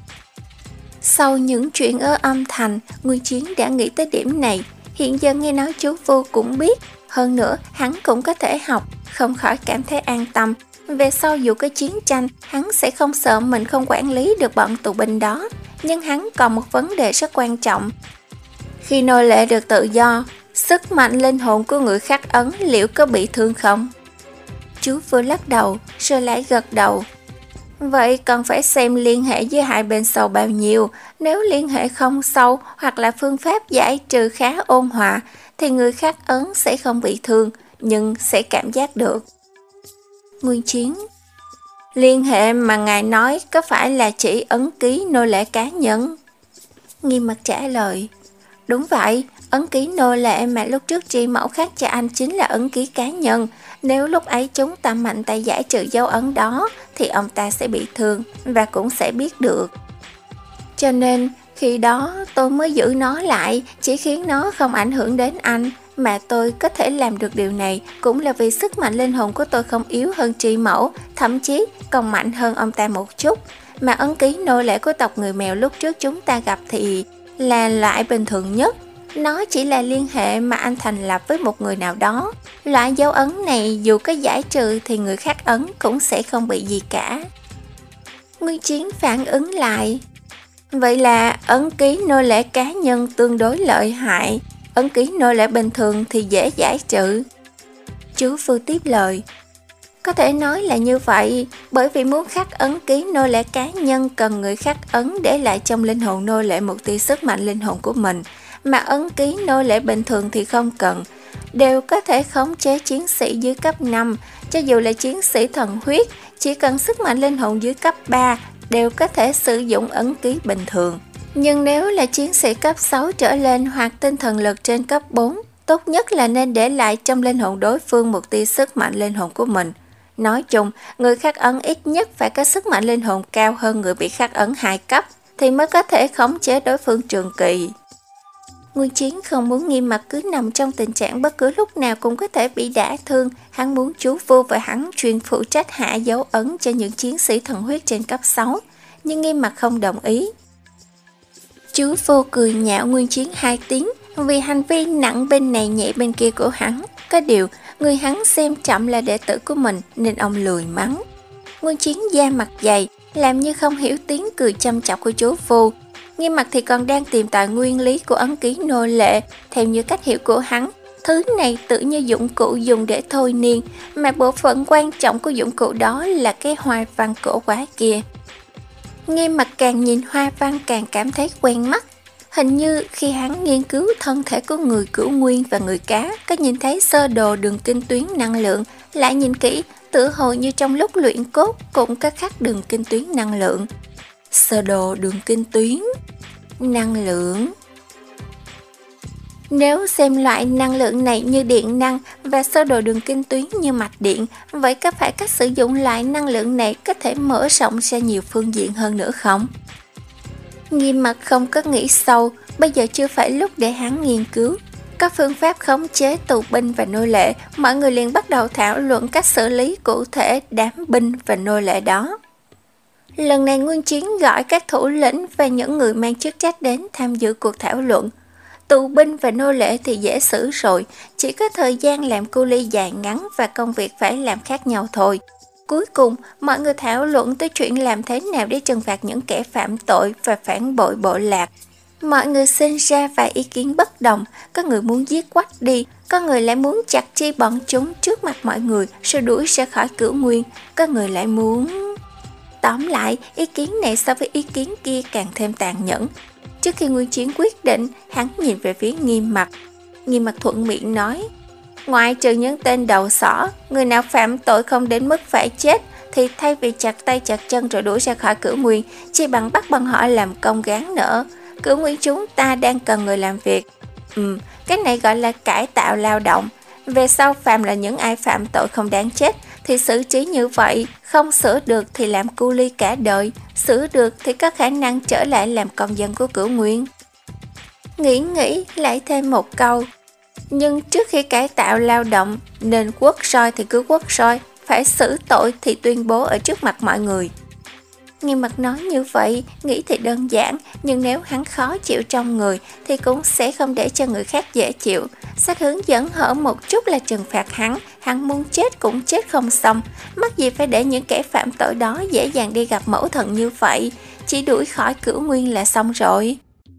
Sau những chuyện ở âm thành, Nguyên Chiến đã nghĩ tới điểm này. Hiện giờ nghe nói chú Vu cũng biết, hơn nữa hắn cũng có thể học, không khỏi cảm thấy an tâm. Về sau dù có chiến tranh, hắn sẽ không sợ mình không quản lý được bọn tù binh đó. Nhưng hắn còn một vấn đề rất quan trọng. Khi nô lệ được tự do, sức mạnh linh hồn của người khắc ấn liệu có bị thương không? Chú Vu lắc đầu, rồi lại gật đầu. Vậy còn phải xem liên hệ với hai bên sâu bao nhiêu. Nếu liên hệ không sâu hoặc là phương pháp giải trừ khá ôn hòa, thì người khắc ấn sẽ không bị thương, nhưng sẽ cảm giác được. Nguyên Chiến: liên hệ mà ngài nói có phải là chỉ ấn ký nô lệ cá nhân? Nghiêm Mặt trả lời: đúng vậy, ấn ký nô lệ mà lúc trước Tri Mẫu khắc cho anh chính là ấn ký cá nhân. Nếu lúc ấy chúng ta mạnh tay giải trừ dấu ấn đó, thì ông ta sẽ bị thương và cũng sẽ biết được. Cho nên khi đó tôi mới giữ nó lại, chỉ khiến nó không ảnh hưởng đến anh. Mà tôi có thể làm được điều này cũng là vì sức mạnh linh hồn của tôi không yếu hơn Tri Mẫu, thậm chí còn mạnh hơn ông ta một chút. Mà ấn ký nô lệ của tộc người mèo lúc trước chúng ta gặp thì là loại bình thường nhất. Nó chỉ là liên hệ mà anh thành lập với một người nào đó. Loại dấu ấn này dù có giải trừ thì người khác ấn cũng sẽ không bị gì cả. Nguyên Chiến phản ứng lại: vậy là ấn ký nô lệ cá nhân tương đối lợi hại, ấn ký nô lệ bình thường thì dễ giải trừ. Chú Vu tiếp lời: có thể nói là như vậy, bởi vì muốn khắc ấn ký nô lệ cá nhân cần người khắc ấn để lại trong linh hồn nô lệ một tia sức mạnh linh hồn của mình, mà ấn ký nô lệ bình thường thì không cần, đều có thể khống chế chiến sĩ dưới cấp năm, cho dù là chiến sĩ thần huyết, chỉ cần sức mạnh linh hồn dưới cấp ba đều có thể sử dụng ấn ký bình thường. Nhưng nếu là chiến sĩ cấp sáu trở lên hoặc tinh thần lực trên cấp bốn, tốt nhất là nên để lại trong linh hồn đối phương một tia sức mạnh linh hồn của mình. Nói chung, người khắc ấn ít nhất phải có sức mạnh linh hồn cao hơn người bị khắc ấn hai cấp, thì mới có thể khống chế đối phương trường kỳ. Nguyên Chiến không muốn Nghiêm Mặt cứ nằm trong tình trạng bất cứ lúc nào cũng có thể bị đả thương. Hắn muốn chú Vu và hắn chuyên phụ trách hạ dấu ấn cho những chiến sĩ thần huyết trên cấp sáu, nhưng Nghiêm Mặt không đồng ý. Chú Vu cười nhạo Nguyên Chiến hai tiếng vì hành vi nặng bên này nhẹ bên kia của hắn. Có điều, người hắn xem trọng là đệ tử của mình nên ông lười mắng. Nguyên Chiến da mặt dày, làm như không hiểu tiếng cười châm chọc của chú Vu. Nghiêm Mặt thì còn đang tìm tòi nguyên lý của ấn ký nô lệ. Theo như cách hiểu của hắn, thứ này tự như dụng cụ dùng để thôi niên, mà bộ phận quan trọng của dụng cụ đó là cái hoa văn cổ quái kia. Nghiêm Mặt càng nhìn hoa văn càng cảm thấy quen mắt. Hình như khi hắn nghiên cứu thân thể của người Cửu Nguyên và người cá, có nhìn thấy sơ đồ đường kinh tuyến năng lượng, lại nhìn kỹ, tựa hồ như trong lúc luyện cốt cũng có khắc đường kinh tuyến năng lượng. Sơ đồ đường kinh tuyến năng lượng. Nếu xem loại năng lượng này như điện năng và sơ đồ đường kinh tuyến như mạch điện, vậy có phải cách sử dụng loại năng lượng này có thể mở rộng ra nhiều phương diện hơn nữa không? Nghiêm mặt không có nghĩ sâu, bây giờ chưa phải lúc để hắn nghiên cứu. Có phương pháp khống chế tù binh và nô lệ, mọi người liền bắt đầu thảo luận cách xử lý cụ thể đám binh và nô lệ đó. Lần này Nguyên Chiến gọi các thủ lĩnh và những người mang chức trách đến tham dự cuộc thảo luận. Tù binh và nô lệ thì dễ xử rồi, chỉ có thời gian làm cu ly dài ngắn và công việc phải làm khác nhau thôi. Cuối cùng, mọi người thảo luận tới chuyện làm thế nào để trừng phạt những kẻ phạm tội và phản bội bộ lạc. Mọi người sinh ra vài ý kiến bất đồng, có người muốn giết Quách đi, có người lại muốn chặt chi bọn chúng trước mặt mọi người rồi đuổi ra khỏi Cửu Nguyên, có người lại muốn... Tóm lại, ý kiến này so với ý kiến kia càng thêm tàn nhẫn. Trước khi Nguyên Chiến quyết định, hắn nhìn về phía Nghiêm Mặc. Nghiêm Mặc thuận miệng nói, ngoại trừ những tên đầu sỏ, người nào phạm tội không đến mức phải chết, thì thay vì chặt tay chặt chân rồi đuổi ra khỏi Cửu Nguyên, chỉ bằng bắt bọn họ làm công gán nợ. Cửu Nguyên chúng ta đang cần người làm việc. Ừ, cái này gọi là cải tạo lao động. Về sau phạm là những ai phạm tội không đáng chết thì xử trí như vậy, không sửa được thì làm cu ly cả đời, sửa được thì có khả năng trở lại làm công dân của Cửu Nguyên. Nghĩ nghĩ lại thêm một câu, nhưng trước khi cải tạo lao động, nên quất roi thì cứ quất roi, phải xử tội thì tuyên bố ở trước mặt mọi người. Nghiêm Mặt nói như vậy, nghĩ thì đơn giản, nhưng nếu hắn khó chịu trong người thì cũng sẽ không để cho người khác dễ chịu. Sách hướng dẫn hở một chút là trừng phạt hắn, hắn muốn chết cũng chết không xong, mắc gì phải để những kẻ phạm tội đó dễ dàng đi gặp mẫu thần như vậy, chỉ đuổi khỏi Cửu Nguyên là xong rồi.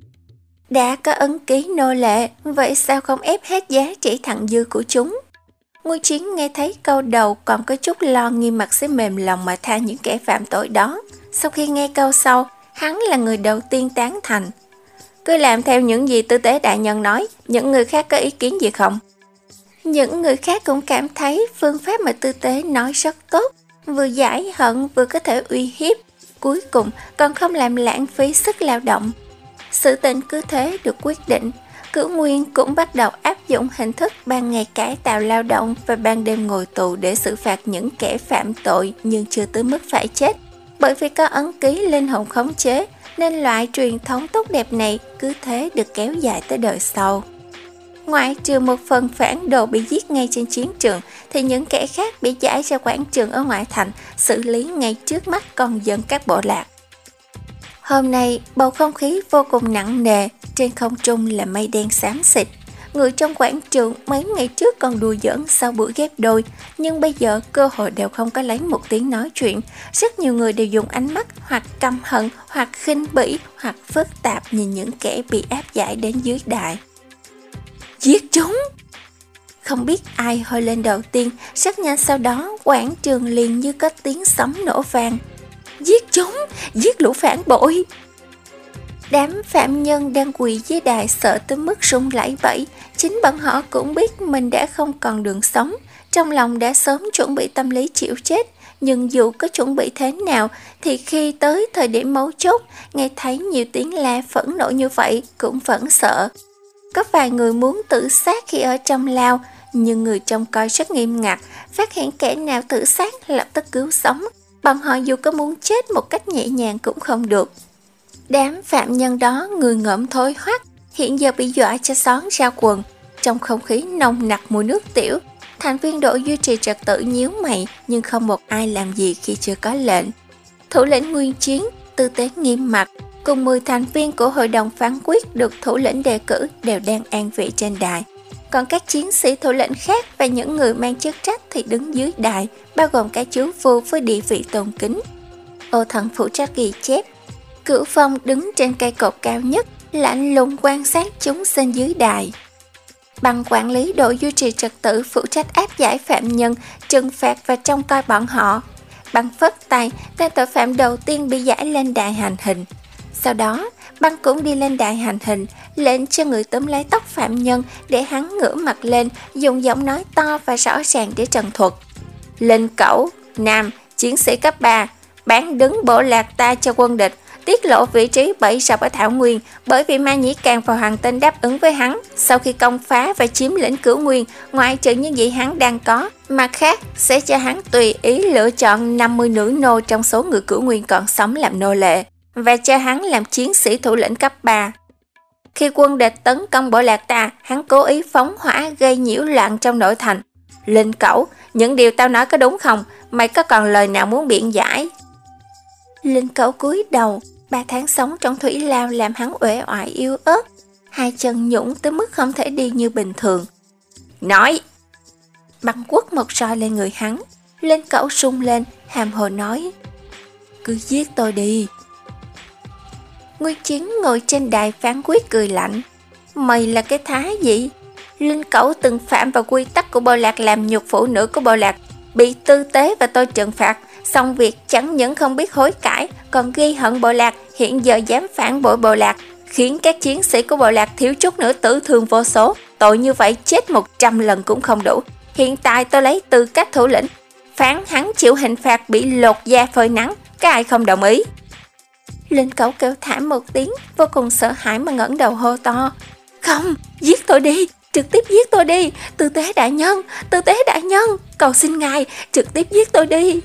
Đã có ấn ký nô lệ, vậy sao không ép hết giá trị thặng dư của chúng? Nguyên Chiến nghe thấy câu đầu còn có chút lo Nghiêm Mặt sẽ mềm lòng mà tha những kẻ phạm tội đó. Sau khi nghe câu sau, hắn là người đầu tiên tán thành. Cứ làm theo những gì Tư Tế đại nhân nói, những người khác có ý kiến gì không? Những người khác cũng cảm thấy phương pháp mà Tư Tế nói rất tốt, vừa giải hận vừa có thể uy hiếp, cuối cùng còn không làm lãng phí sức lao động. Sự tình cứ thế được quyết định. Cửu Nguyên cũng bắt đầu áp dụng hình thức ban ngày cải tạo lao động và ban đêm ngồi tù để xử phạt những kẻ phạm tội nhưng chưa tới mức phải chết. Bởi vì có ấn ký linh hồn khống chế nên loại truyền thống tốt đẹp này cứ thế được kéo dài tới đời sau. Ngoại trừ một phần phản đồ bị giết ngay trên chiến trường thì những kẻ khác bị giải ra quảng trường ở ngoại thành xử lý ngay trước mắt con dân các bộ lạc. Hôm nay bầu không khí vô cùng nặng nề, trên không trung là mây đen xám xịt. Người trong quảng trường mấy ngày trước còn đùa giỡn sau buổi ghép đôi, nhưng bây giờ cơ hội đều không có lấy một tiếng nói chuyện. Rất nhiều người đều dùng ánh mắt hoặc căm hận, hoặc khinh bỉ, hoặc phức tạp nhìn những kẻ bị áp giải đến dưới đài. Giết chúng! Không biết ai hô lên đầu tiên, rất nhanh sau đó quảng trường liền như có tiếng sấm nổ vang. Giết chúng! Giết lũ phản bội! Đám phạm nhân đang quỳ dưới đài sợ tới mức run lẩy bẩy, chính bọn họ cũng biết mình đã không còn đường sống, trong lòng đã sớm chuẩn bị tâm lý chịu chết, nhưng dù có chuẩn bị thế nào thì khi tới thời điểm mấu chốt, nghe thấy nhiều tiếng la phẫn nộ như vậy cũng vẫn sợ. Có vài người muốn tự sát khi ở trong lao, nhưng người trông coi rất nghiêm ngặt, phát hiện kẻ nào tự sát lập tức cứu sống, bọn họ dù có muốn chết một cách nhẹ nhàng cũng không được. Đám phạm nhân đó người ngợm thối hoắc, hiện giờ bị dọa cho xón ra quần. Trong không khí nồng nặc mùi nước tiểu, thành viên đội duy trì trật tự nhíu mày, nhưng không một ai làm gì khi chưa có lệnh. Thủ lĩnh Nguyên Chiến, Tư Tế nghiêm mặt, cùng mười thành viên của hội đồng phán quyết được thủ lĩnh đề cử đều đang an vị trên đài. Còn các chiến sĩ thủ lĩnh khác và những người mang chức trách thì đứng dưới đài, bao gồm cả chú Vu với địa vị tôn kính. Ô Thần phụ trách ghi chép. Cửu Phong đứng trên cây cột cao nhất, lạnh lùng quan sát chúng sinh dưới đài. Bằng quản lý đội duy trì trật tự phụ trách áp giải phạm nhân, trừng phạt và trông coi bọn họ. Bằng phất tay, tên tội phạm đầu tiên bị giải lên đài hành hình. Sau đó, Băng cũng đi lên đài hành hình, lệnh cho người túm lấy tóc phạm nhân để hắn ngửa mặt lên, dùng giọng nói to và rõ ràng để trần thuật. Linh Cẩu, nam, chiến sĩ cấp ba, bán đứng bộ lạc ta cho quân địch, tiết lộ vị trí bẫy sập ở Thảo Nguyên, bởi vì Ma Nhĩ Càng và Hoàng Tinh đáp ứng với hắn. Sau khi công phá và chiếm lĩnh Cửu Nguyên, ngoại trừ những gì hắn đang có, mặt khác sẽ cho hắn tùy ý lựa chọn năm mươi nữ nô trong số người Cửu Nguyên còn sống làm nô lệ, và cho hắn làm chiến sĩ thủ lĩnh cấp ba. Khi quân địch tấn công Bộ Lạc ta, hắn cố ý phóng hỏa gây nhiễu loạn trong nội thành. Linh Cẩu, những điều tao nói có đúng không? Mày có còn lời nào muốn biện giải? Linh Cẩu cúi đầu, ba tháng sống trong thủy lao làm hắn uể oải yếu ớt, hai chân nhũn tới mức không thể đi như bình thường. Nói! Băng quất một roi lên người hắn. Linh Cẩu sung lên, hàm hồ nói: cứ giết tôi đi. Nguyên Chiến ngồi trên đài phán quyết cười lạnh: mày là cái thá gì? Linh Cẩu từng phạm vào quy tắc của Bộ Lạc làm nhục phụ nữ của Bộ Lạc, bị tư tế và tôi trừng phạt, xong việc chẳng những không biết hối cải, còn ghi hận Bộ Lạc, hiện giờ dám phản bội Bộ Lạc, khiến các chiến sĩ của Bộ Lạc thiếu chút nữa tử thương vô số. Tội như vậy chết một trăm lần cũng không đủ. Hiện tại tôi lấy tư cách thủ lĩnh, phán hắn chịu hình phạt bị lột da phơi nắng, có ai không đồng ý? Linh Cẩu kêu thảm một tiếng, vô cùng sợ hãi mà ngẩng đầu hô to: không, giết tôi đi, trực tiếp giết tôi đi, tư tế đại nhân, tư tế đại nhân, cầu xin ngài, trực tiếp giết tôi đi.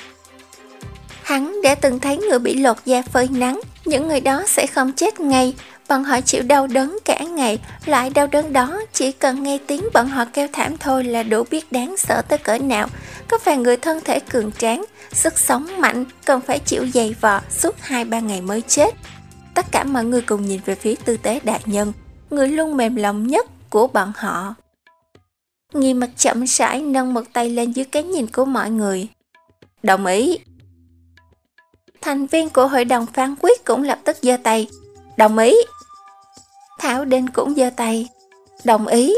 Hắn đã từng thấy người bị lột da phơi nắng, những người đó sẽ không chết ngay, bọn họ chịu đau đớn cả ngày, loại đau đớn đó chỉ cần nghe tiếng bọn họ kêu thảm thôi là đủ biết đáng sợ tới cỡ nào. Có phải người thân thể cường tráng, sức sống mạnh, cần phải chịu dày vò suốt hai ba ngày mới chết. Tất cả mọi người cùng nhìn về phía tư tế đại nhân, người luôn mềm lòng nhất của bọn họ. Nghi Mặc chậm rãi nâng một tay lên dưới cái nhìn của mọi người. Đồng ý. Thành viên của hội đồng phán quyết cũng lập tức giơ tay. Đồng ý. Thảo Đinh cũng giơ tay. Đồng ý.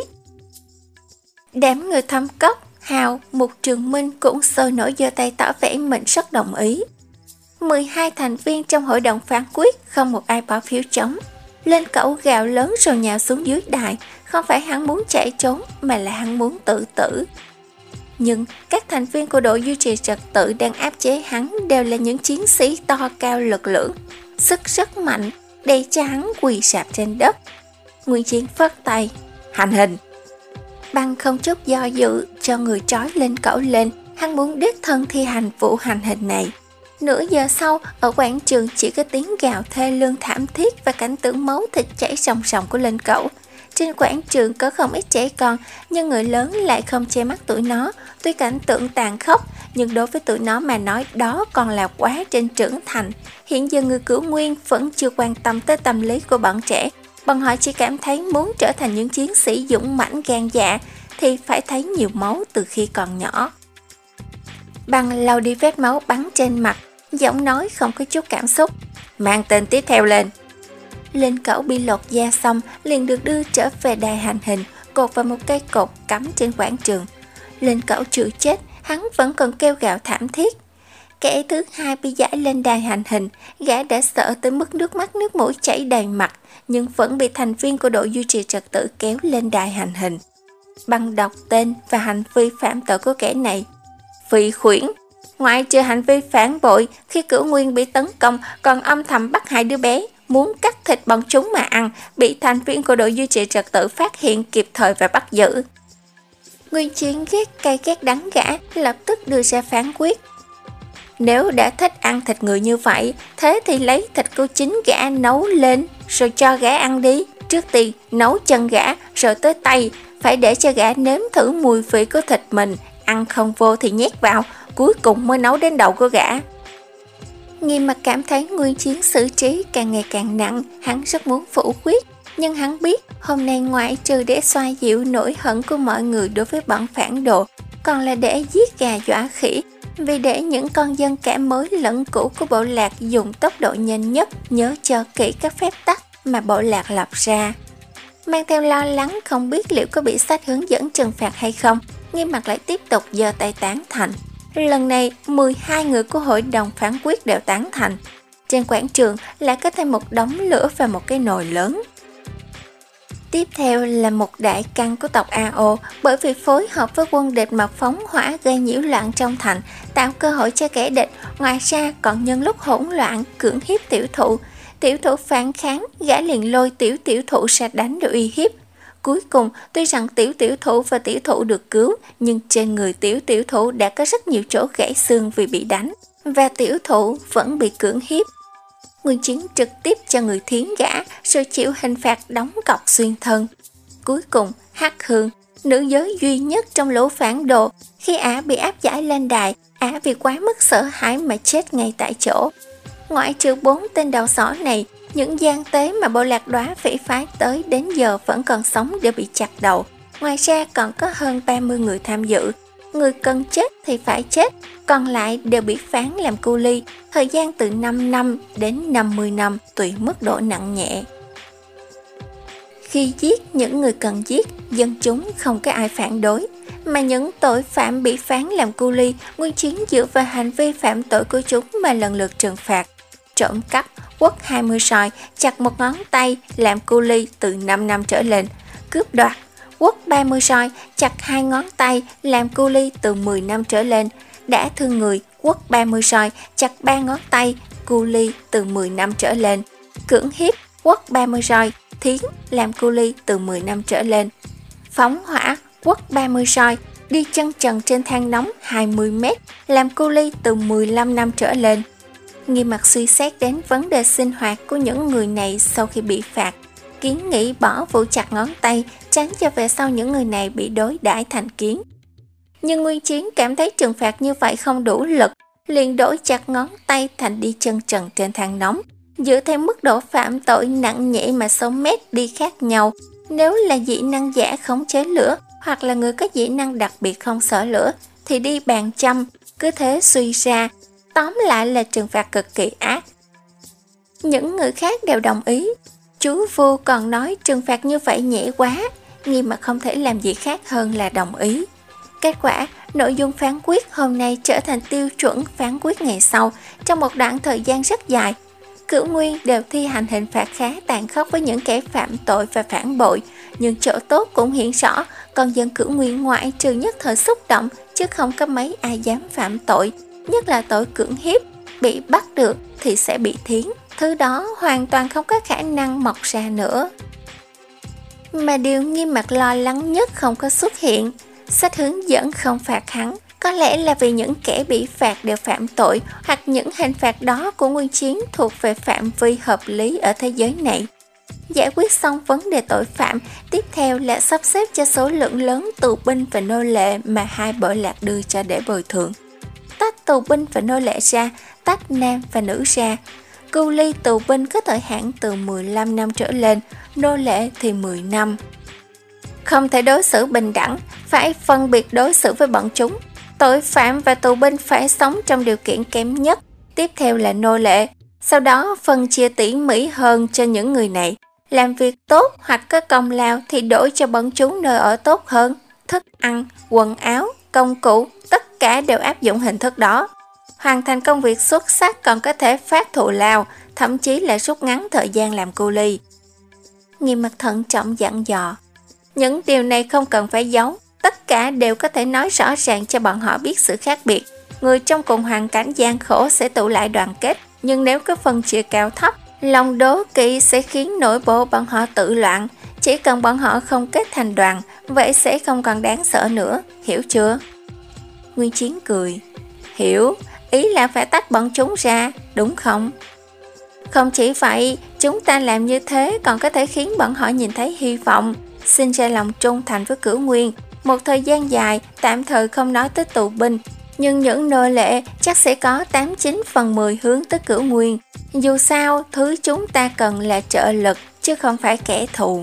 Đám người Thâm Cốc, Hào, Mục Trường Minh cũng sôi nổi giơ tay tỏ vẻ mình rất đồng ý. mười hai thành viên trong hội đồng phán quyết, không một ai bỏ phiếu trống. Lên Cẩu gào lớn rồi nhào xuống dưới đài. Không phải hắn muốn chạy trốn, mà là hắn muốn tự tử. Nhưng các thành viên của đội duy trì trật tự đang áp chế hắn đều là những chiến sĩ to cao lực lưỡng, sức rất mạnh, để cho hắn quỳ sạp trên đất. Nguyên Chiến phất tay: hành hình. Băng không chút do dự cho người trói Lên Cẩu lên, hắn muốn đích thân thi hành vụ hành hình này. Nửa giờ sau, ở quảng trường chỉ có tiếng gào thê lương thảm thiết và cảnh tượng máu thịt chảy ròng ròng của Lên Cẩu. Trên quảng trường có không ít trẻ con, nhưng người lớn lại không che mắt tụi nó. Tuy cảnh tượng tàn khốc, nhưng đối với tụi nó mà nói đó còn là quá trên trưởng thành. Hiện giờ người Cửu Nguyên vẫn chưa quan tâm tới tâm lý của bọn trẻ. Bọn họ chỉ cảm thấy muốn trở thành những chiến sĩ dũng mãnh gan dạ thì phải thấy nhiều máu từ khi còn nhỏ. Băng lau đi vết máu bắn trên mặt, giọng nói không có chút cảm xúc: mang tên tiếp theo lên. Lên Cẩu bị lột da xong liền được đưa trở về đài hành hình, cột vào một cây cột cắm trên quảng trường. Lên Cẩu chưa chết, hắn vẫn còn kêu gào thảm thiết. Kẻ thứ hai bị giải lên đài hành hình, gã đã sợ tới mức nước mắt nước mũi chảy đầy mặt, nhưng vẫn bị thành viên của đội duy trì trật tự kéo lên đài hành hình. Băng đọc tên và hành vi phạm tội của kẻ này: Phi Khuyển, ngoại trừ hành vi phản bội khi Cửu Nguyên bị tấn công, còn âm thầm bắt hai đứa bé, muốn cắt thịt bọn chúng mà ăn, bị thành viên của đội duy trì trật tự phát hiện kịp thời và bắt giữ. Nguyên Chiến ghét cay ghét đắng gã, lập tức đưa ra phán quyết: nếu đã thích ăn thịt người như vậy, thế thì lấy thịt của chính gã nấu lên rồi cho gã ăn đi. Trước tiên nấu chân gã, rồi tới tay, phải để cho gã nếm thử mùi vị của thịt mình, ăn không vô thì nhét vào, cuối cùng mới nấu đến đầu của gã. Nghiêm Mặc cảm thấy Nguyên Chiến xử trí càng ngày càng nặng, hắn rất muốn phủ quyết, nhưng hắn biết hôm nay ngoại trừ để xoa dịu nỗi hận của mọi người đối với bọn phản đồ, còn là để giết gà dọa khỉ, vì để những con dân cả mới lẫn cũ của Bộ Lạc dùng tốc độ nhanh nhất nhớ cho kỹ các phép tắc mà Bộ Lạc lập ra. Mang theo lo lắng không biết liệu có bị sách hướng dẫn trừng phạt hay không, Nghiêm Mặc lại tiếp tục giơ tay tán thành. Lần này mười hai người của hội đồng phán quyết đều tán thành. Trên quảng trường lại có thêm một đống lửa và một cái nồi lớn. Tiếp theo là một đại căn của tộc A O, bởi vì phối hợp với quân địch mà phóng hỏa gây nhiễu loạn trong thành, tạo cơ hội cho kẻ địch, ngoài ra còn nhân lúc hỗn loạn cưỡng hiếp tiểu thụ. Tiểu thụ phản kháng, gã liền lôi tiểu tiểu thụ ra đánh để uy hiếp. Cuối cùng, tuy rằng tiểu tiểu thụ và tiểu thụ được cứu, nhưng trên người tiểu tiểu thụ đã có rất nhiều chỗ gãy xương vì bị đánh, và tiểu thụ vẫn bị cưỡng hiếp. Nguyên Chiến trực tiếp cho người thiến gã, rồi chịu hình phạt đóng cọc xuyên thân. Cuối cùng, Hắc Hương, nữ giới duy nhất trong lũ phản đồ, khi ả bị áp giải lên đài, ả vì quá mức sợ hãi mà chết ngay tại chỗ. Ngoại trừ bốn tên đầu sỏ này, những gian tế mà bộ lạc Đóa Phỉ phái tới đến giờ vẫn còn sống đều bị chặt đầu. Ngoài ra còn có hơn ba mươi người tham dự. Người cần chết thì phải chết, còn lại đều bị phán làm cu ly, thời gian từ năm năm đến năm mươi năm tùy mức độ nặng nhẹ. Khi giết những người cần giết, dân chúng không có ai phản đối, mà những tội phạm bị phán làm cu ly, Nguyên Chiến dựa vào hành vi phạm tội của chúng mà lần lượt trừng phạt. Trộm cắp, quất hai mươi soi, chặt một ngón tay, làm cu ly từ năm năm trở lên. Cướp đoạt, quất ba mươi soi, chặt hai ngón tay, làm cu ly từ mười năm trở lên. Đã thương người, quất ba mươi soi, chặt ba ngón tay, cu ly từ mười năm trở lên. Cưỡng hiếp, quất ba mươi soi, thiến, làm cu ly từ mười năm trở lên. Phóng hỏa, quất ba mươi soi, đi chân trần trên than nóng hai mươi mét, làm cu ly từ mười lăm năm trở lên. Nghiêm mặt suy xét đến vấn đề sinh hoạt của những người này sau khi bị phạt, kiến nghị bỏ vụ chặt ngón tay, tránh cho về sau những người này bị đối đãi thành kiến. Nhưng Nguyên Chiến cảm thấy trừng phạt như vậy không đủ lực, liền đổi chặt ngón tay thành đi chân trần trên than nóng. Dựa theo mức độ phạm tội nặng nhẹ mà số mét đi khác nhau, nếu là dị năng giả khống chế lửa hoặc là người có dị năng đặc biệt không sợ lửa thì đi bàn trăm, cứ thế suy ra. Tóm lại là trừng phạt cực kỳ ác. Những người khác đều đồng ý. Chú Vu còn nói trừng phạt như vậy nhẹ quá, Nghiêm mà không thể làm gì khác hơn là đồng ý. Kết quả, nội dung phán quyết hôm nay trở thành tiêu chuẩn phán quyết ngày sau trong một đoạn thời gian rất dài. Cửu Nguyên đều thi hành hình phạt khá tàn khốc với những kẻ phạm tội và phản bội, nhưng chỗ tốt cũng hiện rõ, còn dân Cửu Nguyên ngoại trừ nhất thời xúc động chứ không có mấy ai dám phạm tội, nhất là tội cưỡng hiếp, bị bắt được thì sẽ bị thiến, thứ đó hoàn toàn không có khả năng mọc ra nữa. Mà điều Nghiêm Mặt lo lắng nhất không có xuất hiện, sách hướng dẫn không phạt hắn, có lẽ là vì những kẻ bị phạt đều phạm tội, hoặc những hình phạt đó của Nguyên Chiến thuộc về phạm vi hợp lý ở thế giới này. Giải quyết xong vấn đề tội phạm, tiếp theo là sắp xếp cho số lượng lớn tù binh và nô lệ mà hai bộ lạc đưa cho để bồi thường. Tách tù binh và nô lệ ra, tách nam và nữ ra. Cu ly tù binh có thời hạn từ mười lăm năm trở lên, nô lệ thì mười năm. Không thể đối xử bình đẳng, phải phân biệt đối xử với bọn chúng. Tội phạm và tù binh phải sống trong điều kiện kém nhất, tiếp theo là nô lệ. Sau đó phân chia tỉ mỉ hơn cho những người này. Làm việc tốt hoặc có công lao thì đổi cho bọn chúng nơi ở tốt hơn. Thức ăn, quần áo, công cụ, tất cả đều áp dụng hình thức đó. Hoàn thành công việc xuất sắc còn có thể phát thù lao, thậm chí là rút ngắn thời gian làm cu ly. Nghiêm Mặt thận trọng dặn dò. Những điều này không cần phải giấu, tất cả đều có thể nói rõ ràng cho bọn họ biết sự khác biệt. Người trong cùng hoàn cảnh gian khổ sẽ tụ lại đoàn kết, nhưng nếu có phân chia cao thấp, lòng đố kỵ sẽ khiến nội bộ bọn họ tự loạn. Chỉ cần bọn họ không kết thành đoàn, vậy sẽ không còn đáng sợ nữa, hiểu chưa? Nguyên Chiến cười. Hiểu, ý là phải tách bọn chúng ra, đúng không? Không chỉ vậy, chúng ta làm như thế còn có thể khiến bọn họ nhìn thấy hy vọng, sinh ra lòng trung thành với Cửu Nguyên. Một thời gian dài, tạm thời không nói tới tù binh, nhưng những nô lệ chắc sẽ có tám chín phần mười hướng tới Cửu Nguyên. Dù sao, thứ chúng ta cần là trợ lực, chứ không phải kẻ thù.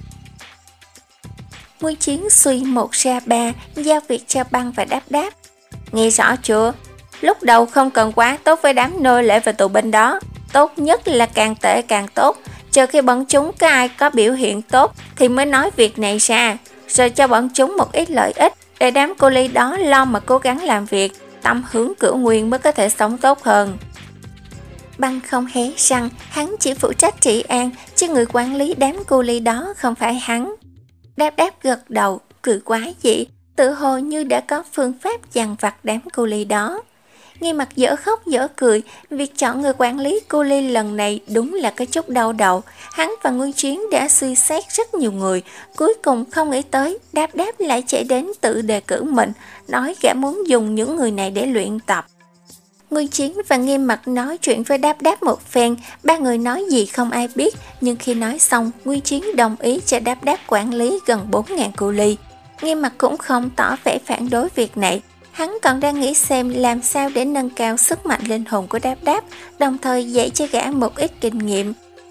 Nguyên Chiến suy một ra ba, giao việc cho Băng và Đáp Đáp. Nghe rõ chưa? Lúc đầu không cần quá tốt với đám nô lệ và tù binh đó. Tốt nhất là càng tệ càng tốt. Chờ khi bọn chúng có ai có biểu hiện tốt thì mới nói việc này ra, rồi cho bọn chúng một ít lợi ích để đám cô ly đó lo mà cố gắng làm việc. Tâm hướng Cửu Nguyên mới có thể sống tốt hơn. Băng không hé răng, hắn chỉ phụ trách trị an, chứ người quản lý đám cu ly đó không phải hắn. Đáp Đáp gật đầu, cười quái dị, tự hồ như đã có phương pháp dằn vặt đám cu ly đó. Nghiêm Mặt dở khóc dở cười, việc chọn người quản lý cu ly lần này đúng là có chút đau đầu. Hắn và Nguyên Chiến đã suy xét rất nhiều người, cuối cùng không nghĩ tới Đáp Đáp lại chạy đến tự đề cử mình, nói gã muốn dùng những người này để luyện tập. Nguyên Chiến và Nghiêm Mặt nói chuyện với Đáp Đáp một phen, ba người nói gì không ai biết, nhưng khi nói xong, Nguyên Chiến đồng ý cho Đáp Đáp quản lý gần bốn nghìn cu ly. Nghiêm Mặt cũng không tỏ vẻ phản đối việc này, hắn còn đang nghĩ xem làm sao để nâng cao sức mạnh linh hồn của Đáp Đáp, đồng thời dạy cho gã một ít kinh nghiệm.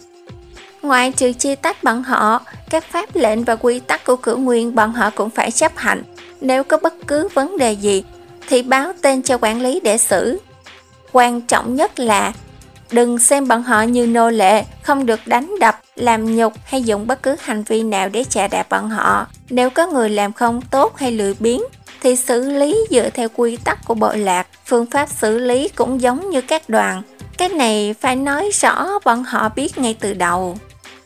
Ngoại trừ chia tách bọn họ, các pháp lệnh và quy tắc của Cửu Nguyên bọn họ cũng phải chấp hành. Nếu có bất cứ vấn đề gì, thì báo tên cho quản lý để xử. Quan trọng nhất là đừng xem bọn họ như nô lệ, không được đánh đập, làm nhục hay dùng bất cứ hành vi nào để chà đạp bọn họ. Nếu có người làm không tốt hay lười biếng, thì xử lý dựa theo quy tắc của bộ lạc, phương pháp xử lý cũng giống như các đoàn. Cái này phải nói rõ bọn họ biết ngay từ đầu.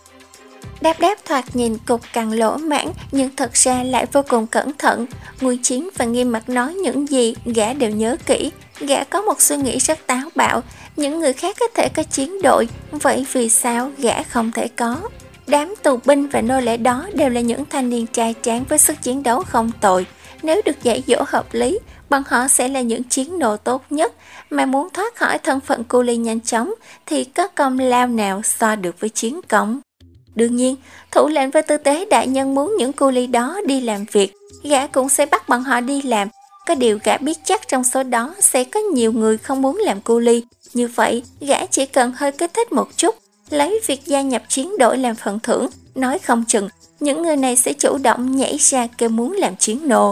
Đáp Đáp thoạt nhìn cục cằn lỗ mãng, nhưng thật ra lại vô cùng cẩn thận. Nguyên Chiến và Nghiêm Mặt nói những gì gã đều nhớ kỹ. Gã có một suy nghĩ rất táo bạo, những người khác có thể có chiến đội, vậy vì sao gã không thể có? Đám tù binh và nô lệ đó đều là những thanh niên trai tráng với sức chiến đấu không tồi. Nếu được dạy dỗ hợp lý, bọn họ sẽ là những chiến nô tốt nhất, mà muốn thoát khỏi thân phận cu ly nhanh chóng thì có công lao nào so được với chiến công. Đương nhiên, thủ lệnh và tư tế đại nhân muốn những cu ly đó đi làm việc, gã cũng sẽ bắt bọn họ đi làm. Có điều gã biết chắc trong số đó sẽ có nhiều người không muốn làm cu ly, như vậy gã chỉ cần hơi kích thích một chút, lấy việc gia nhập chiến đội làm phần thưởng, nói không chừng những người này sẽ chủ động nhảy ra kêu muốn làm chiến nô.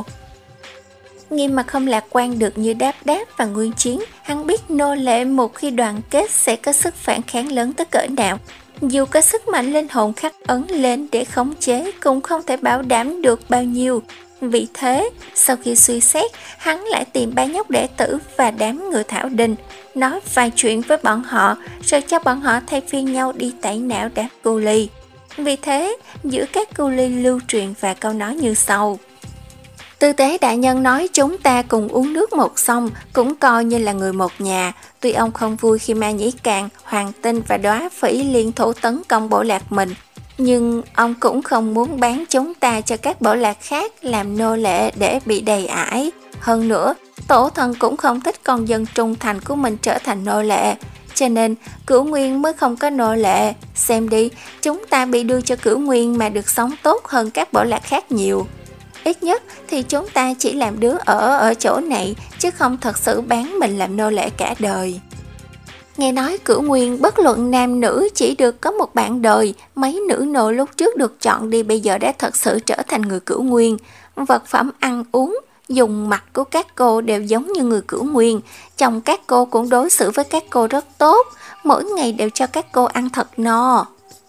Nghiêm Mặt không lạc quan được như Đáp Đáp và Nguyên Chiến, hắn biết nô lệ một khi đoàn kết sẽ có sức phản kháng lớn tới cỡ nào. Dù có sức mạnh linh hồn khắc ấn lên để khống chế cũng không thể bảo đảm được bao nhiêu. Vì thế, sau khi suy xét, hắn lại tìm ba nhóc đệ tử và đám người Thảo Đình, nói vài chuyện với bọn họ, rồi cho bọn họ thay phiên nhau đi tẩy não đám cu ly. Vì thế, giữa các cu ly lưu truyền và câu nói như sau. Tư tế đại nhân nói chúng ta cùng uống nước một sông, cũng coi như là người một nhà. Tuy ông không vui khi Ma Nhĩ Càng, Hoàng Tinh và Đóa Phỉ liên thủ tấn công bộ lạc mình, nhưng ông cũng không muốn bán chúng ta cho các bộ lạc khác làm nô lệ để bị đầy ải. Hơn nữa, tổ thần cũng không thích con dân trung thành của mình trở thành nô lệ, cho nên Cửu Nguyên mới không có nô lệ. Xem đi, chúng ta bị đưa cho Cửu Nguyên mà được sống tốt hơn các bộ lạc khác nhiều. Ít nhất thì chúng ta chỉ làm đứa ở ở chỗ này, chứ không thật sự bán mình làm nô lệ cả đời. Nghe nói Cửu Nguyên bất luận nam nữ chỉ được có một bạn đời, mấy nữ nô lúc trước được chọn đi bây giờ đã thật sự trở thành người Cửu Nguyên. Vật phẩm ăn uống, dùng mặc của các cô đều giống như người Cửu Nguyên. Chồng các cô cũng đối xử với các cô rất tốt, mỗi ngày đều cho các cô ăn thật no.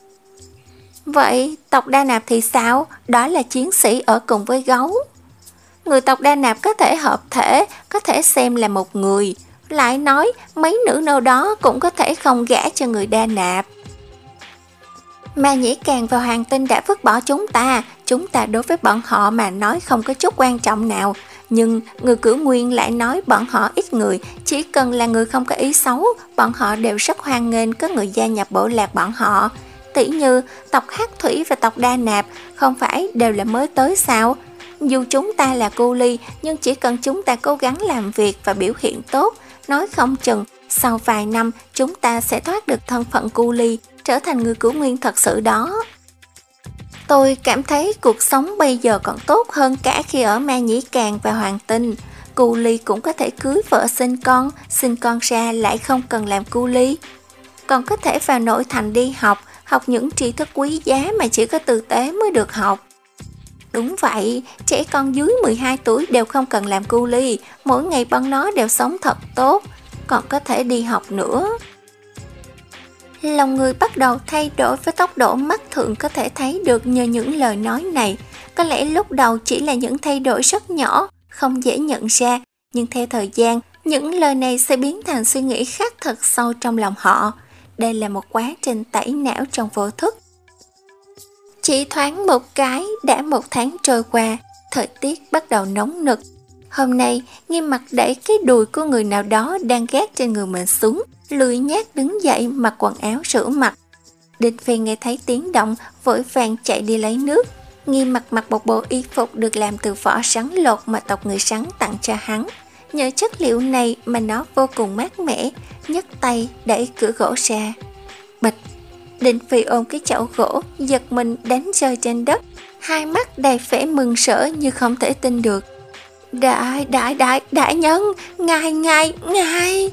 Vậy tộc Đa Nạp thì sao? Đó là chiến sĩ ở cùng với gấu. Người tộc Đa Nạp có thể hợp thể, có thể xem là một người. Lại nói mấy nữ nô đó cũng có thể không gả cho người Đa Nạp. Ma Nhĩ Càng và Hoàng Tinh đã vứt bỏ chúng ta, chúng ta đối với bọn họ mà nói không có chút quan trọng nào. Nhưng người Cửu Nguyên lại nói bọn họ ít người, chỉ cần là người không có ý xấu, bọn họ đều rất hoan nghênh có người gia nhập bộ lạc bọn họ. Tỉ như tộc Hắc Thủy và tộc Đa Nạp không phải đều là mới tới sao? Dù chúng ta là cu ly, nhưng chỉ cần chúng ta cố gắng làm việc và biểu hiện tốt, nói không chừng sau vài năm chúng ta sẽ thoát được thân phận cu ly, trở thành người Cửu Nguyên thật sự đó. Tôi cảm thấy cuộc sống bây giờ còn tốt hơn cả khi ở Ma Nhĩ Càng và Hoàng Tinh. Cu ly cũng có thể cưới vợ sinh con, sinh con ra lại không cần làm cu ly. Còn có thể vào nội thành đi học, học những tri thức quý giá mà chỉ có tư tế mới được học. Đúng vậy, trẻ con dưới mười hai tuổi đều không cần làm cu ly, mỗi ngày bọn nó đều sống thật tốt, còn có thể đi học nữa. Lòng người bắt đầu thay đổi với tốc độ mắt thường có thể thấy được nhờ những lời nói này. Có lẽ lúc đầu chỉ là những thay đổi rất nhỏ, không dễ nhận ra, nhưng theo thời gian, Những lời này sẽ biến thành suy nghĩ khác thật sâu trong lòng họ. Đây là một quá trình tẩy não trong vô thức. Chỉ thoáng một cái đã một tháng trôi qua, thời tiết bắt đầu nóng nực. Hôm nay, Nghiêm Mặc đẩy cái đùi của người nào đó đang gác trên người mình xuống, lười nhác đứng dậy mặc quần áo rửa mặt. Đinh Phi nghe thấy tiếng động, vội vàng chạy đi lấy nước. Nghiêm Mặc mặc một bộ y phục được làm từ vỏ sắn lột mà tộc người sắn tặng cho hắn. Nhờ chất liệu này mà nó vô cùng mát mẻ, nhấc tay đẩy cửa gỗ ra. Bịch! Đinh Phi ôm cái chậu gỗ, giật mình đánh rơi trên đất, hai mắt đầy vẻ mừng rỡ như không thể tin được. Đại, đại, đại, đại nhân, ngài, ngài, ngài!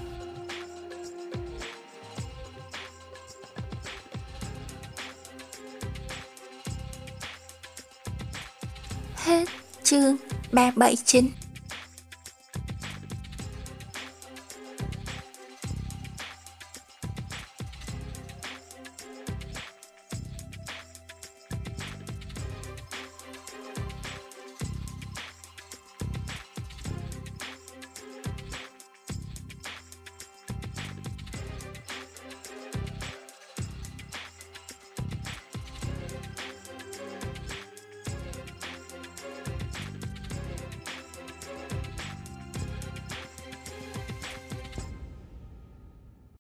Hết chương ba bảy chín.